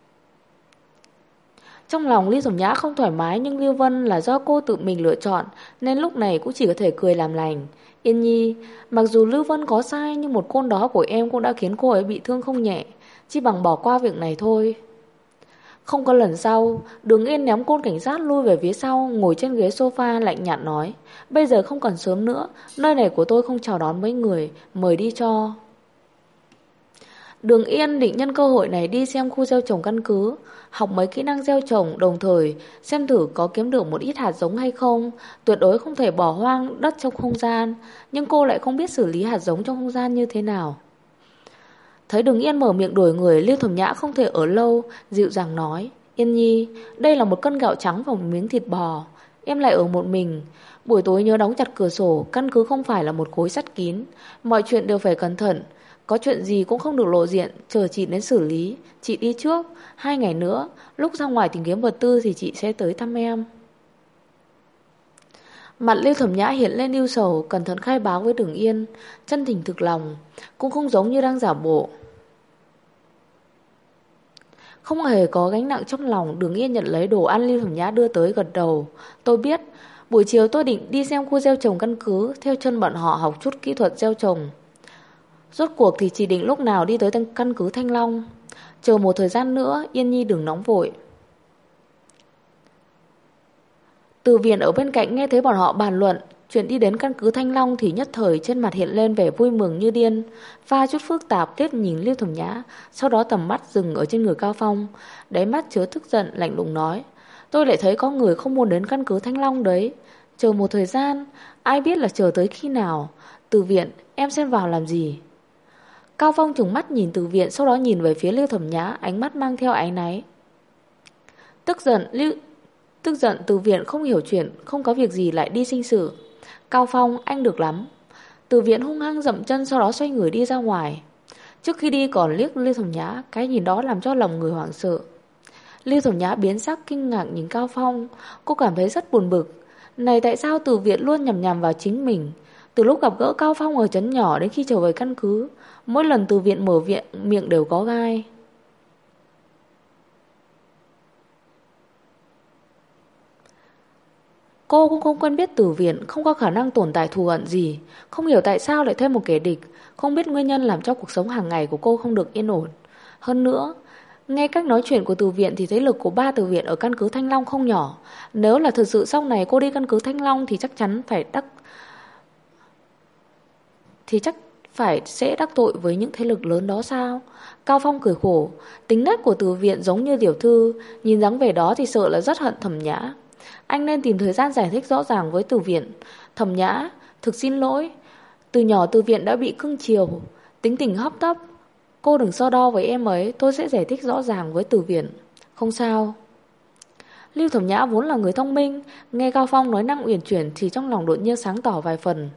Trong lòng Lưu Thẩm Nhã không thoải mái, nhưng Lưu Vân là do cô tự mình lựa chọn, nên lúc này cũng chỉ có thể cười làm lành. Yên Nhi, mặc dù Lưu Vân có sai, nhưng một côn đó của em cũng đã khiến cô ấy bị thương không nhẹ, chỉ bằng bỏ qua việc này thôi. Không có lần sau, Đường Yên ném côn cảnh sát lui về phía sau, ngồi trên ghế sofa lạnh nhạt nói, bây giờ không còn sớm nữa, nơi này của tôi không chào đón mấy người, mời đi cho. Đường Yên định nhân cơ hội này đi xem khu gieo trồng căn cứ, học mấy kỹ năng gieo trồng, đồng thời xem thử có kiếm được một ít hạt giống hay không. Tuyệt đối không thể bỏ hoang đất trong không gian, nhưng cô lại không biết xử lý hạt giống trong không gian như thế nào. Thấy Đường Yên mở miệng đuổi người, Lưu Thẩm Nhã không thể ở lâu, dịu dàng nói, Yên Nhi, đây là một cân gạo trắng và một miếng thịt bò, em lại ở một mình. Buổi tối nhớ đóng chặt cửa sổ, căn cứ không phải là một khối sắt kín, mọi chuyện đều phải cẩn thận. Có chuyện gì cũng không được lộ diện, chờ chị đến xử lý. Chị đi trước, 2 ngày nữa, lúc ra ngoài tìm kiếm vật tư thì chị sẽ tới thăm em. Mặt Lưu Thẩm Nhã hiện lên ưu sầu, cẩn thận khai báo với Đường Yên, chân tình thực lòng, cũng không giống như đang giả bộ. Không hề có gánh nặng trong lòng, Đường Yên nhận lấy đồ ăn Lưu Thẩm Nhã đưa tới, gật đầu. Tôi biết, buổi chiều tôi định đi xem khu gieo trồng căn cứ, theo chân bọn họ học chút kỹ thuật gieo trồng. Rốt cuộc thì chỉ định lúc nào đi tới căn cứ Thanh Long. Chờ một thời gian nữa, Yên Nhi đừng nóng vội. Từ Viễn ở bên cạnh nghe thấy bọn họ bàn luận chuyện đi đến căn cứ Thanh Long thì nhất thời trên mặt hiện lên vẻ vui mừng như điên, pha chút phức tạp liếc nhìn Lưu Thẩm Nhã, sau đó tầm mắt dừng ở trên người Cao Phong, đáy mắt chứa tức giận lạnh lùng nói, tôi lại thấy có người không muốn đến căn cứ Thanh Long đấy. Chờ một thời gian, ai biết là chờ tới khi nào. Từ Viễn, em xen vào làm gì? Cao Phong trừng mắt nhìn Từ Viễn, sau đó nhìn về phía Lưu Thẩm Nhã, ánh mắt mang theo áy náy. Tức giận Từ Viễn không hiểu chuyện, không có việc gì lại đi sinh sự. Cao Phong, anh được lắm. Từ Viễn hung hăng dậm chân, sau đó xoay người đi ra ngoài. Trước khi đi còn liếc Lưu Thẩm Nhã, cái nhìn đó làm cho lòng người hoảng sợ. Lưu Thẩm Nhã biến sắc kinh ngạc nhìn Cao Phong, cô cảm thấy rất buồn bực. Này, tại sao Từ Viễn luôn nhằm nhằm vào chính mình? Từ lúc gặp gỡ Cao Phong ở trấn nhỏ đến khi trở về căn cứ, mỗi lần Từ Viễn mở miệng đều có gai. Cô cũng không quen biết Từ Viễn, không có khả năng tồn tại thù hận gì. Không hiểu tại sao lại thêm một kẻ địch, không biết nguyên nhân làm cho cuộc sống hàng ngày của cô không được yên ổn. Hơn nữa, nghe cách nói chuyện của Từ Viễn thì thế lực của ba Từ Viễn ở căn cứ Thanh Long không nhỏ. Nếu là thực sự sau này cô đi căn cứ Thanh Long thì chắc chắn sẽ đắc tội với những thế lực lớn đó sao? Cao Phong cười khổ, tính nết của Từ Viễn giống như tiểu thư, nhìn dáng vẻ đó thì sợ là rất hận Thẩm Nhã. Anh nên tìm thời gian giải thích rõ ràng với Từ Viễn. Thẩm Nhã, thực xin lỗi, từ nhỏ Từ Viễn đã bị cưng chiều, tính tình hấp tấp. Cô đừng so đo với em ấy, tôi sẽ giải thích rõ ràng với Từ Viễn. Không sao. Lưu Thẩm Nhã vốn là người thông minh, nghe Cao Phong nói năng uyển chuyển thì trong lòng đột nhiên sáng tỏ vài phần.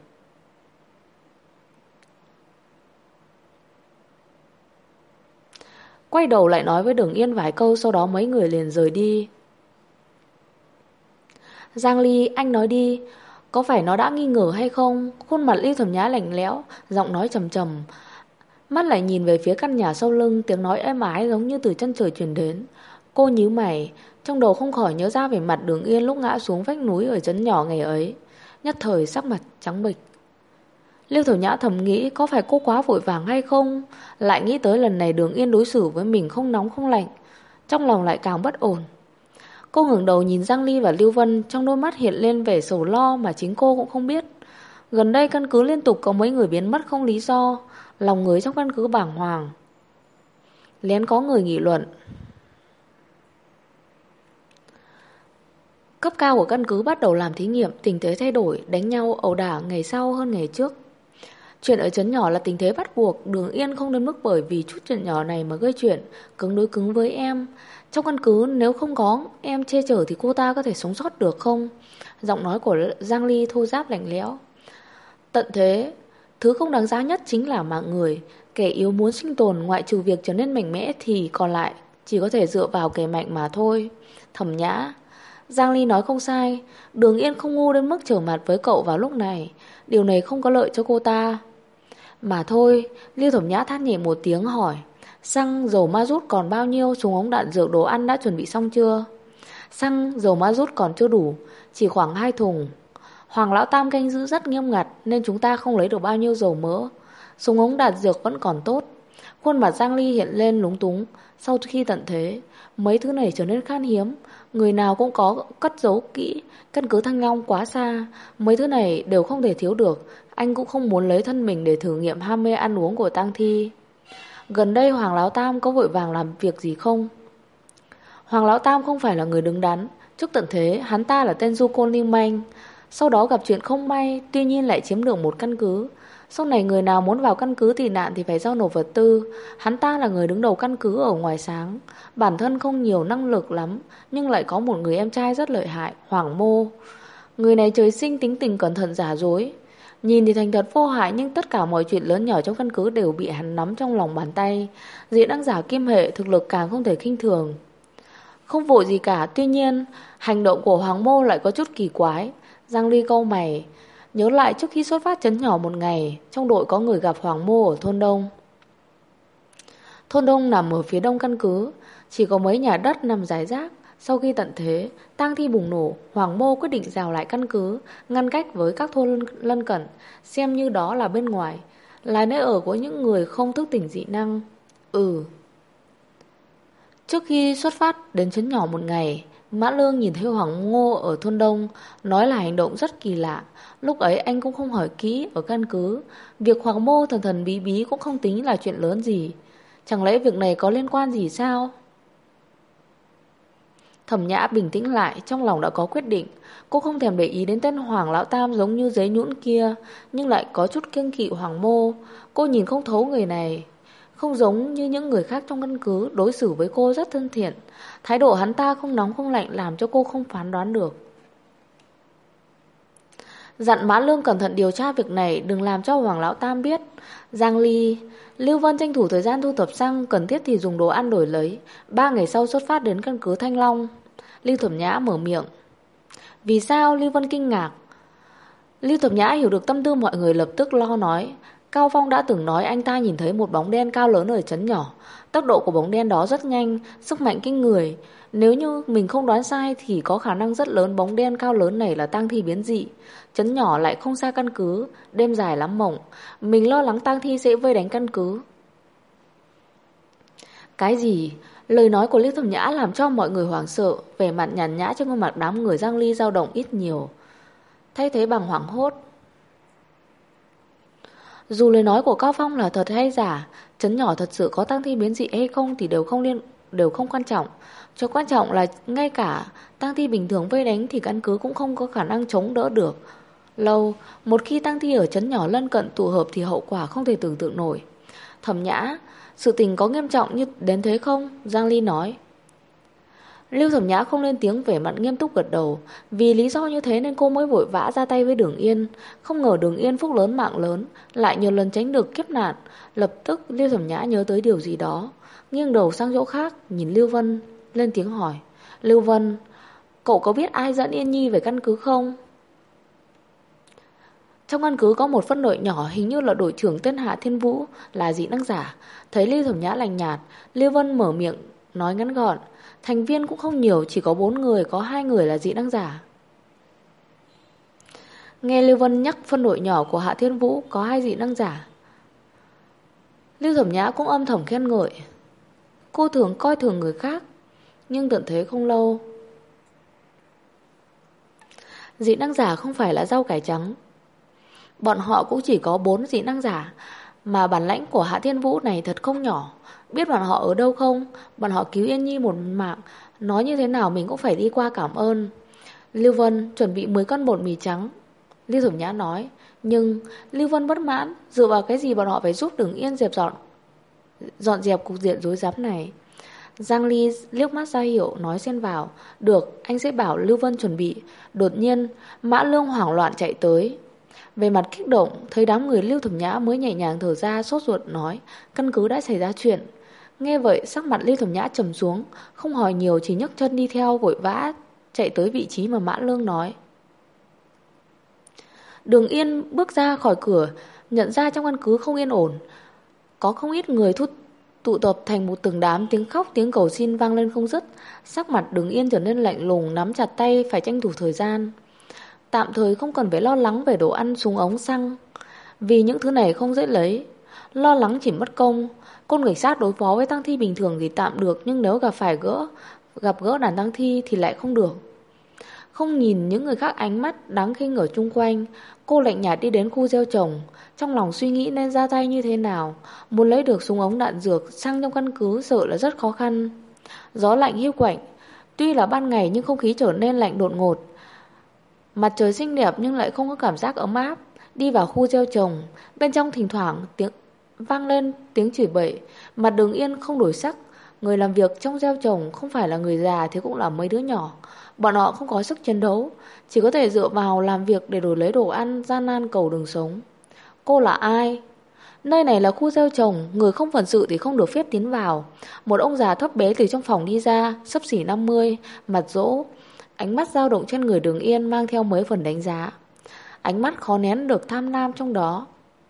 Quay đầu lại nói với Đường Yên vài câu, sau đó mấy người liền rời đi. Giang Ly, anh nói đi, có phải nó đã nghi ngờ hay không? Khuôn mặt Lưu Thẩm Nhã lạnh lẽo, giọng nói trầm trầm, mắt lại nhìn về phía căn nhà sau lưng, tiếng nói êm ái giống như từ chân trời truyền đến. Cô nhíu mày, trong đầu không khỏi nhớ ra về mặt Đường Yên lúc ngã xuống vách núi ở trấn nhỏ ngày ấy, nhất thời sắc mặt trắng bệch. Lưu Thẩm Nhã thầm nghĩ có phải cô quá vội vàng hay không, lại nghĩ tới lần này Đường Yên đối xử với mình không nóng không lạnh, trong lòng lại càng bất ổn. Cô ngẩng đầu nhìn Giang Ly và Lưu Vân, trong đôi mắt hiện lên vẻ sầu lo mà chính cô cũng không biết. Gần đây căn cứ liên tục có mấy người biến mất không lý do, lòng người trong căn cứ bàng hoàng. Lén có người nghị luận. Cấp cao của căn cứ bắt đầu làm thí nghiệm, tình thế thay đổi, đánh nhau, ẩu đả ngày sau hơn ngày trước. Chuyện ở trấn nhỏ là tình thế bắt buộc, Đường Yên không đến mức bởi vì chút chuyện nhỏ này mà gây chuyện, cứng đối cứng với em. Trong căn cứ nếu không có em che chở thì cô ta có thể sống sót được không? Giọng nói của Giang Ly thô ráp lạnh lẽo. Tận thế, thứ không đáng giá nhất chính là mạng người. Kẻ yếu muốn sinh tồn ngoại trừ việc trở nên mạnh mẽ thì còn lại chỉ có thể dựa vào kẻ mạnh mà thôi. Thẩm Nhã. Giang Ly nói không sai, Đường Yên không ngu đến mức trở mặt với cậu vào lúc này. Điều này không có lợi cho cô ta. Mà thôi, Lưu Thẩm Nhã than nhẹ một tiếng hỏi, xăng, dầu ma rút còn bao nhiêu, súng ống đạn dược đồ ăn đã chuẩn bị xong chưa? Xăng, dầu ma rút còn chưa đủ, chỉ khoảng 2 thùng. Hoàng Lão Tam canh giữ rất nghiêm ngặt nên chúng ta không lấy được bao nhiêu dầu mỡ. Súng ống đạn dược vẫn còn tốt. Khuôn mặt Giang Ly hiện lên lúng túng. Sau khi tận thế, mấy thứ này trở nên khan hiếm. Người nào cũng có cất giấu kỹ. Căn cứ Thanh Long quá xa, mấy thứ này đều không thể thiếu được. Anh cũng không muốn lấy thân mình để thử nghiệm ham mê ăn uống của tang thi. Gần đây Hoàng Lão Tam có vội vàng làm việc gì không? Hoàng Lão Tam không phải là người đứng đắn. Trước tận thế, hắn ta là tên du côn lưu manh. Sau đó gặp chuyện không may, tuy nhiên lại chiếm được một căn cứ. Sau này người nào muốn vào căn cứ tị nạn thì phải giao nộp vật tư. Hắn ta là người đứng đầu căn cứ ở ngoài sáng. Bản thân không nhiều năng lực lắm, nhưng lại có một người em trai rất lợi hại, Hoàng Mô. Người này trời sinh tính tình cẩn thận giả dối. Nhìn thì thành thật vô hại, nhưng tất cả mọi chuyện lớn nhỏ trong căn cứ đều bị hắn nắm trong lòng bàn tay. Diện đăng giả kim hệ, thực lực càng không thể khinh thường. Không vội gì cả, tuy nhiên hành động của Hoàng Mô lại có chút kỳ quái. Giang Ly cau mày, nhớ lại trước khi xuất phát trấn nhỏ một ngày, trong đội có người gặp Hoàng Mô ở thôn Đông. Thôn Đông nằm ở phía đông căn cứ, chỉ có mấy nhà đất nằm rải rác. Sau khi tận thế, tang thi bùng nổ, Hoàng Mô quyết định rào lại căn cứ, ngăn cách với các thôn lân cận, xem như đó là bên ngoài, là nơi ở của những người không thức tỉnh dị năng. Trước khi xuất phát đến trấn nhỏ một ngày, Mã Lương nhìn thấy Hoàng Ngô ở thôn Đông, nói là hành động rất kỳ lạ. Lúc ấy anh cũng không hỏi kỹ ở căn cứ. Việc Hoàng Mô thần thần bí bí cũng không tính là chuyện lớn gì. Chẳng lẽ việc này có liên quan gì sao? Thẩm Nhã bình tĩnh lại, trong lòng đã có quyết định. Cô không thèm để ý đến tên Hoàng Lão Tam giống như giấy nhũn kia, nhưng lại có chút kiêng kỵ Hoàng Mô. Cô nhìn không thấu người này. Không giống như những người khác trong căn cứ, đối xử với cô rất thân thiện. Thái độ hắn ta không nóng không lạnh làm cho cô không phán đoán được. Dặn Mã Lương cẩn thận điều tra việc này, đừng làm cho Hoàng Lão Tam biết. Giang Ly, Lưu Vân tranh thủ thời gian thu thập xăng, cần thiết thì dùng đồ ăn đổi lấy. 3 ngày sau xuất phát đến căn cứ Thanh Long. Lưu Thẩm Nhã mở miệng. Vì sao? Lưu Vân kinh ngạc. Lưu Thẩm Nhã hiểu được tâm tư mọi người, lập tức lo nói. Cao Phong đã từng nói anh ta nhìn thấy một bóng đen cao lớn ở trấn nhỏ. Tốc độ của bóng đen đó rất nhanh, sức mạnh kinh người. Nếu như mình không đoán sai thì có khả năng rất lớn bóng đen cao lớn này là tang thi biến dị. Trấn nhỏ lại không xa căn cứ, đêm dài lắm mộng. Mình lo lắng tang thi sẽ vây đánh căn cứ. Cái gì? Lời nói của Lưu Thẩm Nhã làm cho mọi người hoảng sợ. Vẻ mặt nhàn nhã trên khuôn mặt đám người Giang Ly dao động ít nhiều, thay thế bằng hoảng hốt. Dù lời nói của Cao Phong là thật hay giả, trấn nhỏ thật sự có tang thi biến dị hay không thì đều không quan trọng. Cho quan trọng là ngay cả tang thi bình thường vây đánh thì căn cứ cũng không có khả năng chống đỡ được lâu. Một khi tang thi ở trấn nhỏ lân cận tụ hợp thì hậu quả không thể tưởng tượng nổi. Thẩm Nhã, sự tình có nghiêm trọng như đến thế không? Giang Ly nói. Lưu Thẩm Nhã không lên tiếng, vẻ mặt nghiêm túc gật đầu. Vì lý do như thế nên cô mới vội vã ra tay với Đường Yên. Không ngờ Đường Yên phúc lớn mạng lớn, lại nhiều lần tránh được kiếp nạn. Lập tức Lưu Thẩm Nhã nhớ tới điều gì đó, nghiêng đầu sang chỗ khác, nhìn Lưu Vân, lên tiếng hỏi. Lưu Vân, cậu có biết ai dẫn Yên Nhi về căn cứ không? Trong căn cứ có một phân đội nhỏ, hình như là đội trưởng tên Hạ Thiên Vũ, là dị năng giả. Thấy Lưu Thẩm Nhã lạnh nhạt, Lưu Vân mở miệng nói ngắn gọn. Thành viên cũng không nhiều, chỉ có 4 người, có 2 người là dị năng giả. Nghe Lưu Vân nhắc phân đội nhỏ của Hạ Thiên Vũ có 2 dị năng giả, Lưu Thẩm Nhã cũng âm thầm khen ngợi. Cô thường coi thường người khác, nhưng tận thế không lâu. Dị năng giả không phải là rau cải trắng. Bọn họ cũng chỉ có 4 dị năng giả, mà bản lãnh của Hạ Thiên Vũ này thật không nhỏ. Biết bọn họ ở đâu không? Bọn họ cứu Yên Nhi một mạng, nói như thế nào mình cũng phải đi qua cảm ơn. Lưu Vân chuẩn bị 10 con bột mì trắng, Lưu Thẩm Nhã nói. Nhưng Lưu Vân bất mãn, dựa vào cái gì bọn họ phải giúp Đường Yên dọn dẹp cục diện rối rắm này. Giang Ly liếc mắt ra hiệu nói xen vào. Được, anh sẽ bảo Lưu Vân chuẩn bị. Đột nhiên Mã Lương hoảng loạn chạy tới, về mặt kích động. Thấy đám người Lưu Thẩm Nhã mới nhẹ nhàng thở ra, sốt ruột nói căn cứ đã xảy ra chuyện. Nghe vậy sắc mặt Lưu Thẩm Nhã trầm xuống, không hỏi nhiều, chỉ nhấc chân đi theo, vội vã chạy tới vị trí mà Mã Lương nói. Đường Yên bước ra khỏi cửa, nhận ra trong căn cứ không yên ổn. Có không ít người tụ tập thành một từng đám, tiếng khóc tiếng cầu xin vang lên không dứt. Sắc mặt Đường Yên trở nên lạnh lùng, nắm chặt tay phải tranh thủ thời gian. Tạm thời không cần phải lo lắng về đồ ăn, súng ống, xăng, vì những thứ này không dễ lấy. Lo lắng chỉ mất công. Côn cảnh sát đối phó với tang thi bình thường thì tạm được, nhưng nếu gặp gỡ đàn tang thi thì lại không được. Không nhìn những người khác ánh mắt đáng khinh ở chung quanh, cô lạnh nhạt đi đến khu gieo trồng, trong lòng suy nghĩ nên ra tay như thế nào. Muốn lấy được súng ống đạn dược, xăng trong căn cứ sợ là rất khó khăn. Gió lạnh hiu quạnh, tuy là ban ngày nhưng không khí trở nên lạnh đột ngột. Mặt trời xinh đẹp nhưng lại không có cảm giác ấm áp. Đi vào khu gieo trồng, bên trong thỉnh thoảng vang lên tiếng chửi bậy. Mặt Đường Yên không đổi sắc. Người làm việc trong gieo trồng không phải là người già thì cũng là mấy đứa nhỏ. Bọn họ không có sức chiến đấu, chỉ có thể dựa vào làm việc để đổi lấy đồ ăn, gian nan cầu đường sống. Cô là ai? Nơi này là khu gieo trồng, người không phận sự thì không được phép tiến vào. Một ông già thấp bé từ trong phòng đi ra, xấp xỉ 50, mặt rỗ, ánh mắt dao động trên người Đường Yên mang theo mấy phần đánh giá. Ánh mắt khó nén được tham lam trong đó.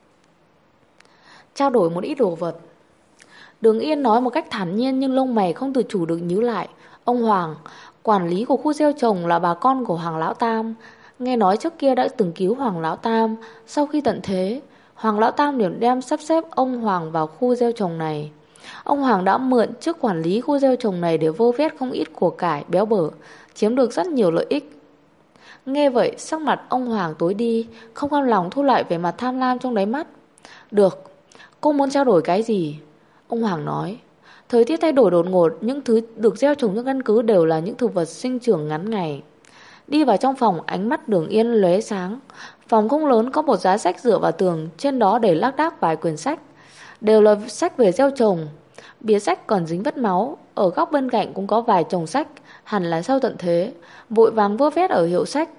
Trao đổi một ít đồ vật. Đường Yên nói một cách thản nhiên nhưng lông mày không tự chủ được nhíu lại. Ông Hoàng, quản lý của khu gieo trồng, là bà con của Hoàng Lão Tam. Nghe nói trước kia đã từng cứu Hoàng Lão Tam. Sau khi tận thế, Hoàng Lão Tam liền đem sắp xếp ông Hoàng vào khu gieo trồng này. Ông Hoàng đã mượn chức quản lý khu gieo trồng này để vơ vét không ít của cải béo bở, chiếm được rất nhiều lợi ích. Nghe vậy sắc mặt ông Hoàng tối đi, không cam lòng thu lại vẻ mặt tham lam trong đáy mắt. Được, cô muốn trao đổi cái gì? Ông Hoàng nói. Thời tiết thay đổi đột ngột, những thứ được gieo trồng trong căn cứ đều là những thực vật sinh trưởng ngắn ngày. Đi vào trong phòng, ánh mắt Đường Yên lóe sáng. Phòng không lớn, có một giá sách dựa vào tường, trên đó để lác đác vài quyển sách, đều là sách về gieo trồng. Bìa sách còn dính vết máu. Ở góc bên cạnh cũng có vài chồng sách, hẳn là sau tận thế. Vội vàng vơ vét ở hiệu sách,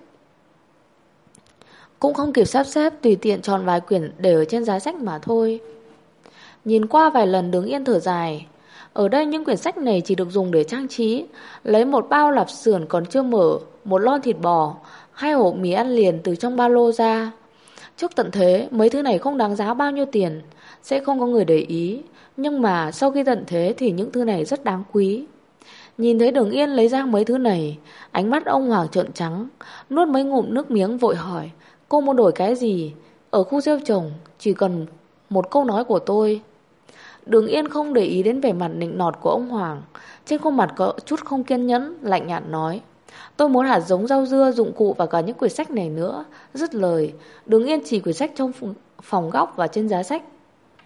cũng không kịp sắp xếp, tùy tiện chọn vài quyển để ở trên giá sách mà thôi. Nhìn qua vài lần, Đường Yên thở dài. Ở đây những quyển sách này chỉ được dùng để trang trí. Lấy một bao lạp xưởng còn chưa mở, một lon thịt bò, 2 hộp mì ăn liền từ trong ba lô ra. Trước tận thế, mấy thứ này không đáng giá bao nhiêu tiền, sẽ không có người để ý. Nhưng mà sau khi tận thế thì những thứ này rất đáng quý. Nhìn thấy Đường Yên lấy ra mấy thứ này, ánh mắt ông Hoàng trợn trắng, nuốt mấy ngụm nước miếng vội hỏi. Cô muốn đổi cái gì? Ở khu gieo trồng, chỉ cần một câu nói của tôi. Đường Yên không để ý đến vẻ mặt nịnh nọt của ông Hoàng, trên khuôn mặt có chút không kiên nhẫn, lạnh nhạt nói. Tôi muốn hạt giống, rau dưa, dụng cụ và cả những quyển sách này nữa. Dứt lời, Đường Yên chỉ quyển sách trong phòng góc và trên giá sách.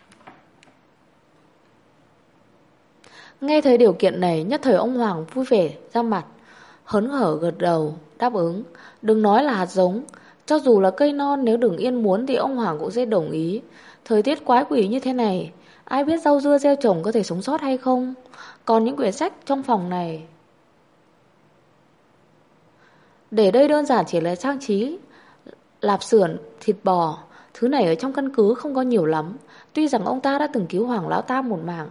Nghe thấy điều kiện này, nhất thời ông Hoàng vui vẻ ra mặt, hớn hở gật đầu đáp ứng. Đừng nói là hạt giống, cho dù là cây non, nếu Đường Yên muốn thì ông Hoàng cũng sẽ đồng ý. Thời tiết quái quỷ như thế này, ai biết rau dưa gieo trồng có thể sống sót hay không. Còn những quyển sách trong phòng này để đây đơn giản chỉ là trang trí. Lạp xưởng, thịt bò, thứ này ở trong căn cứ không có nhiều lắm. Tuy rằng ông ta đã từng cứu Hoàng Lão Tam một mạng,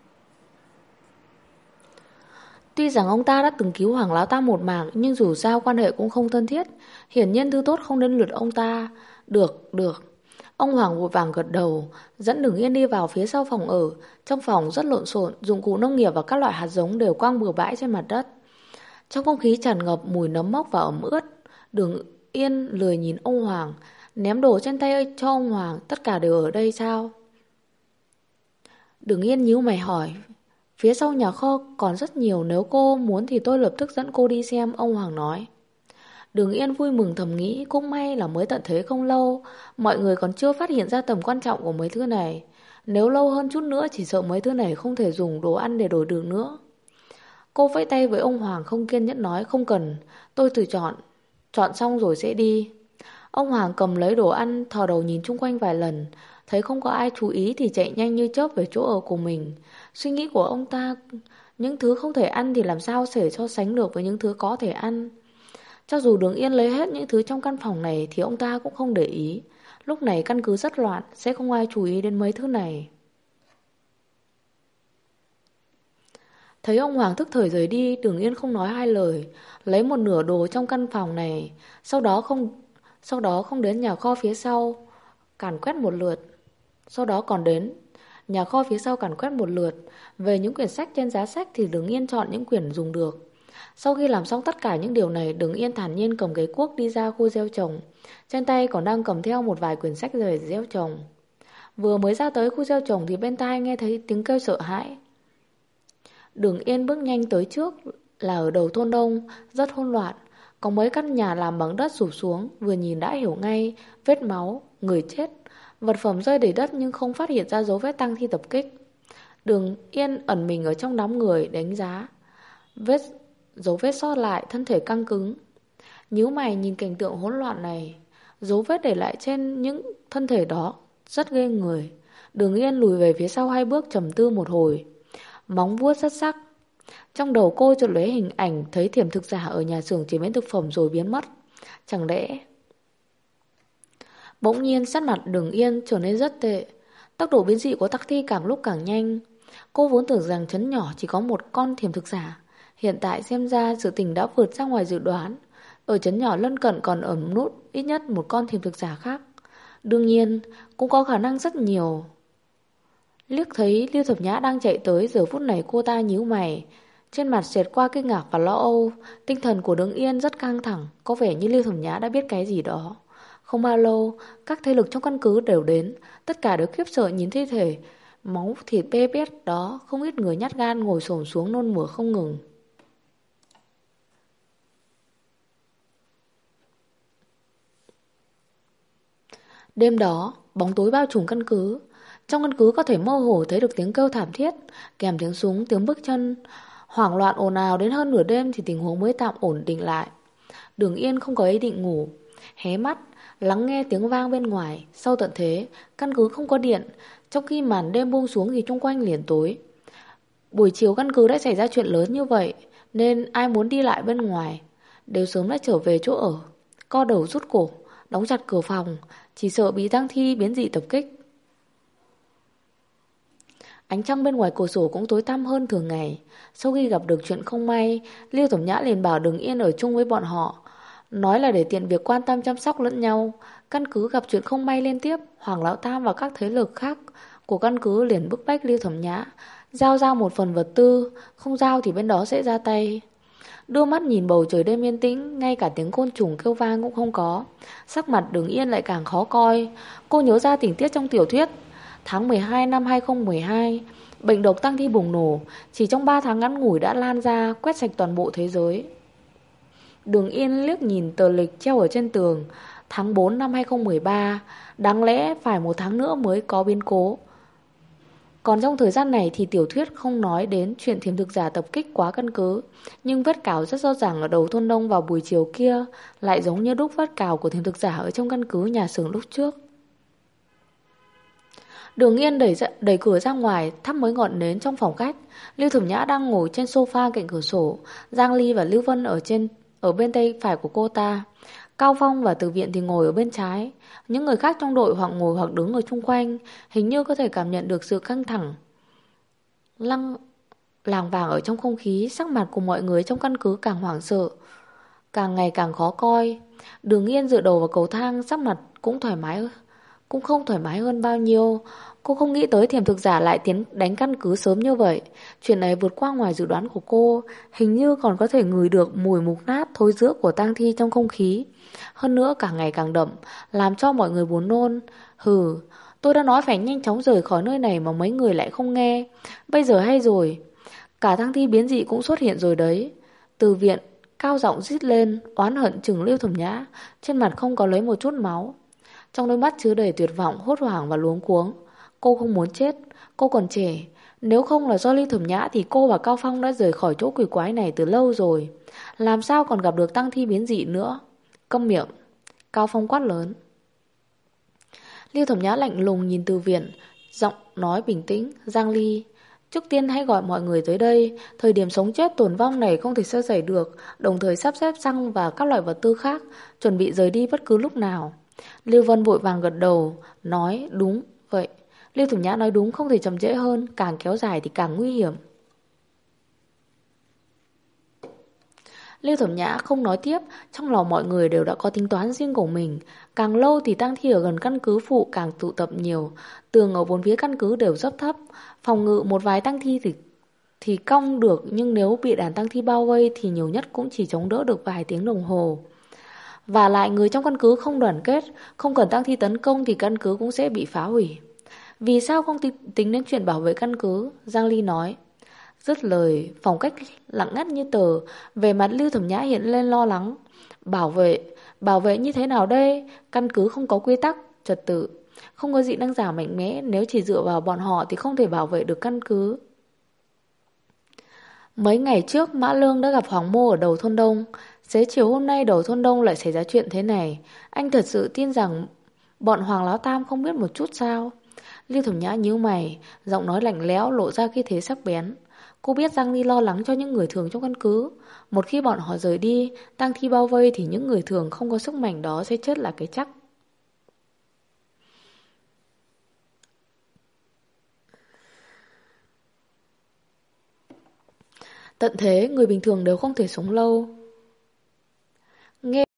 nhưng dù sao quan hệ cũng không thân thiết. Hiển nhiên thứ tốt không đến lượt ông ta. Được. Ông Hoàng vội vàng gật đầu, dẫn Đường Yên đi vào phía sau phòng ở. Trong phòng rất lộn xộn, dụng cụ nông nghiệp và các loại hạt giống đều quang bừa bãi trên mặt đất. Trong không khí tràn ngập mùi nấm mốc và ẩm ướt. Đường Yên lười nhìn ông Hoàng, ném đồ trên tay cho ông Hoàng. Tất cả đều ở đây sao? Đường Yên nhíu mày hỏi. Phía sau nhà kho còn rất nhiều, nếu cô muốn thì tôi lập tức dẫn cô đi xem, ông Hoàng nói. Đường Yên vui mừng thầm nghĩ, cũng may là mới tận thế không lâu, mọi người còn chưa phát hiện ra tầm quan trọng của mấy thứ này. Nếu lâu hơn chút nữa chỉ sợ mấy thứ này không thể dùng đồ ăn để đổi được nữa. Cô vẫy tay với ông Hoàng không kiên nhẫn nói, không cần, tôi tự chọn. chọn xong rồi sẽ đi. Ông Hoàng cầm lấy đồ ăn, thò đầu nhìn chung quanh vài lần, thấy không có ai chú ý thì chạy nhanh như chớp về chỗ ở của mình. Suy nghĩ của ông ta, những thứ không thể ăn thì làm sao thể so sánh được với những thứ có thể ăn. Cho dù Đường Yên lấy hết những thứ trong căn phòng này thì ông ta cũng không để ý. Lúc này căn cứ rất loạn, sẽ không ai chú ý đến mấy thứ này. Thấy ông Hoàng thức thời rời đi, Đường Yên không nói hai lời, lấy một nửa đồ trong căn phòng này, sau đó không đến nhà kho phía sau, càn quét một lượt. Sau đó còn đến nhà kho phía sau càn quét một lượt. Về những quyển sách trên giá sách thì Đường Yên chọn những quyển dùng được. Sau khi làm xong tất cả những điều này, Đường Yên thản nhiên cầm cái cuốc đi ra khu gieo trồng. Trên tay còn đang cầm theo một vài quyển sách về gieo trồng. Vừa mới ra tới khu gieo trồng thì bên tai nghe thấy tiếng kêu sợ hãi. Đường Yên bước nhanh tới trước, là ở đầu thôn đông, rất hỗn loạn. Có mấy căn nhà làm bằng đất sụp xuống, vừa nhìn đã hiểu ngay, vết máu, người chết, vật phẩm rơi đầy đất nhưng không phát hiện ra dấu vết tang thi tập kích. Đường Yên ẩn mình ở trong đám người đánh giá dấu vết sót lại, thân thể căng cứng. Nhíu mày nhìn cảnh tượng hỗn loạn này, dấu vết để lại trên những thân thể đó rất ghê người. Đường Yên lùi về phía sau 2 bước trầm tư một hồi. Móng vuốt rất sắc. Trong đầu cô chợt lóe hình ảnh thấy thiểm thực giả ở nhà xưởng chế biến thực phẩm rồi biến mất. Chẳng lẽ... Bỗng nhiên sắc mặt Đường Yên trở nên rất tệ. Tốc độ biến dị của tắc thi càng lúc càng nhanh. Cô vốn tưởng rằng trấn nhỏ chỉ có một con thiểm thực giả. Hiện tại xem ra sự tình đã vượt ra ngoài dự đoán. Ở trấn nhỏ lân cận còn ẩn nút ít nhất một con thiểm thực giả khác. Đương nhiên cũng có khả năng rất nhiều. Liếc thấy Lưu Thập Nhã đang chạy tới, giờ phút này cô ta nhíu mày, trên mặt xẹt qua kinh ngạc và lo âu. Tinh thần của Đường Yên rất căng thẳng, có vẻ như Lưu Thập Nhã đã biết cái gì đó. Không bao lâu, các thế lực trong căn cứ đều đến, tất cả đều khiếp sợ nhìn thi thể máu thịt bê bết đó. Không ít người nhát gan ngồi xổm xuống nôn mửa không ngừng. Đêm đó, bóng tối bao trùm căn cứ. Trong căn cứ có thể mơ hồ thấy được tiếng kêu thảm thiết, kèm tiếng súng, tiếng bước chân. Hoảng loạn ồn ào đến hơn nửa đêm thì tình huống mới tạm ổn định lại. Đường Yên không có ý định ngủ, hé mắt, lắng nghe tiếng vang bên ngoài. Sau tận thế, căn cứ không có điện, trong khi màn đêm buông xuống thì chung quanh liền tối. Buổi chiều căn cứ đã xảy ra chuyện lớn như vậy, nên ai muốn đi lại bên ngoài đều sớm đã trở về chỗ ở. Co đầu rút cổ, đóng chặt cửa phòng, chỉ sợ bị tang thi biến dị tập kích. Ánh trăng bên ngoài cửa sổ cũng tối tăm hơn thường ngày. Sau khi gặp được chuyện không may, Lưu Thẩm Nhã liền bảo Đường Yên ở chung với bọn họ, nói là để tiện việc quan tâm chăm sóc lẫn nhau. Căn cứ gặp chuyện không may liên tiếp, Hoàng Lão Tam và các thế lực khác của căn cứ liền bức bách Lưu Thẩm Nhã giao ra một phần vật tư, không giao thì bên đó sẽ ra tay. Đưa mắt nhìn bầu trời đêm yên tĩnh, ngay cả tiếng côn trùng kêu vang cũng không có. Sắc mặt Đường Yên lại càng khó coi. Cô nhớ ra tình tiết trong tiểu thuyết. Tháng 12 năm 2012, bệnh độc tăng thi bùng nổ, chỉ trong 3 tháng ngắn ngủi đã lan ra, quét sạch toàn bộ thế giới. Đường Yên liếc nhìn tờ lịch treo ở trên tường. Tháng 4 năm 2013, đáng lẽ phải 1 tháng nữa mới có biến cố. Còn trong thời gian này thì tiểu thuyết không nói đến chuyện thiểm thực giả tập kích quá căn cứ, nhưng vết cào rất rõ ràng ở đầu thôn đông vào buổi chiều kia, lại giống như đúc vết cào của thiểm thực giả ở trong căn cứ nhà xưởng lúc trước. Đường Yên đẩy cửa ra ngoài, thắp mấy ngọn nến trong phòng khách. Lưu Thẩm Nhã đang ngồi trên sofa cạnh cửa sổ, Giang Ly và Lưu Vân ở bên tay phải của cô ta. Cao Phong và Từ Viện thì ngồi ở bên trái. Những người khác trong đội hoặc ngồi hoặc đứng ở chung quanh, hình như có thể cảm nhận được sự căng thẳng làng vàng ở trong không khí. Sắc mặt của mọi người trong căn cứ càng hoảng sợ, càng ngày càng khó coi. Đường Yên dựa đầu vào cầu thang, sắc mặt cũng không thoải mái hơn bao nhiêu. Cô không nghĩ tới thiểm thực giả lại tiến đánh căn cứ sớm như vậy. Chuyện này vượt qua ngoài dự đoán của cô. Hình như còn có thể ngửi được mùi mục nát thối rữa của tang thi trong không khí. Hơn nữa càng ngày càng đậm, làm cho mọi người buồn nôn. Hừ, tôi đã nói phải nhanh chóng rời khỏi nơi này mà mấy người lại không nghe. Bây giờ hay rồi, cả tang thi biến dị cũng xuất hiện rồi đấy. Từ Viện cao giọng rít lên, oán hận chừng Lưu Thẩm Nhã, trên mặt không có lấy một chút máu. Trong đôi mắt chứa đầy tuyệt vọng, hốt hoảng và luống cuống. Cô không muốn chết, cô còn trẻ. Nếu không là do Lưu Thẩm Nhã thì cô và Cao Phong đã rời khỏi chỗ quỷ quái này từ lâu rồi. Làm sao còn gặp được tang thi biến dị nữa. Câm miệng, Cao Phong quát lớn. Lưu Thẩm Nhã lạnh lùng nhìn Từ Viễn, giọng nói bình tĩnh. Giang Ly, trước tiên hãy gọi mọi người tới đây. Thời điểm sống chết tổn vong này không thể sơ sẩy được. Đồng thời sắp xếp xăng và các loại vật tư khác, chuẩn bị rời đi bất cứ lúc nào. Lưu Vân vội vàng gật đầu, nói đúng vậy. Lưu Thẩm Nhã nói đúng, không thể chậm trễ hơn, càng kéo dài thì càng nguy hiểm. Lưu Thẩm Nhã không nói tiếp, trong lòng mọi người đều đã có tính toán riêng của mình. Càng lâu thì tang thi ở gần căn cứ phụ càng tụ tập nhiều. Tường ở bốn phía căn cứ đều rất thấp. Phòng ngự một vài tang thi thì cong được, nhưng nếu bị đàn tang thi bao vây thì nhiều nhất cũng chỉ chống đỡ được vài tiếng đồng hồ. Và lại người trong căn cứ không đoàn kết, không cần tang thi tấn công thì căn cứ cũng sẽ bị phá hủy. Vì sao không tính đến chuyện bảo vệ căn cứ? Giang Ly nói. Dứt lời, phong cách lặng ngắt như tờ, về mặt Lưu Thẩm Nhã hiện lên lo lắng. Bảo vệ như thế nào đây? Căn cứ không có quy tắc, trật tự, không có dị năng giả mạnh mẽ, nếu chỉ dựa vào bọn họ thì không thể bảo vệ được căn cứ. Mấy ngày trước Mã Lương đã gặp Hoàng Mô ở đầu thôn Đông. Xế chiều hôm nay đầu thôn Đông lại xảy ra chuyện thế này. Anh thật sự tin rằng bọn Hoàng Láo Tam không biết một chút sao? Lưu Thẩm Nhã nhíu mày, giọng nói lạnh lẽo lộ ra khí thế sắc bén. Cô biết Giang Ly lo lắng cho những người thường trong căn cứ. Một khi bọn họ rời đi, tang thi bao vây thì những người thường không có sức mạnh đó sẽ chết là cái chắc. Tận thế, người bình thường đều không thể sống lâu. Nghe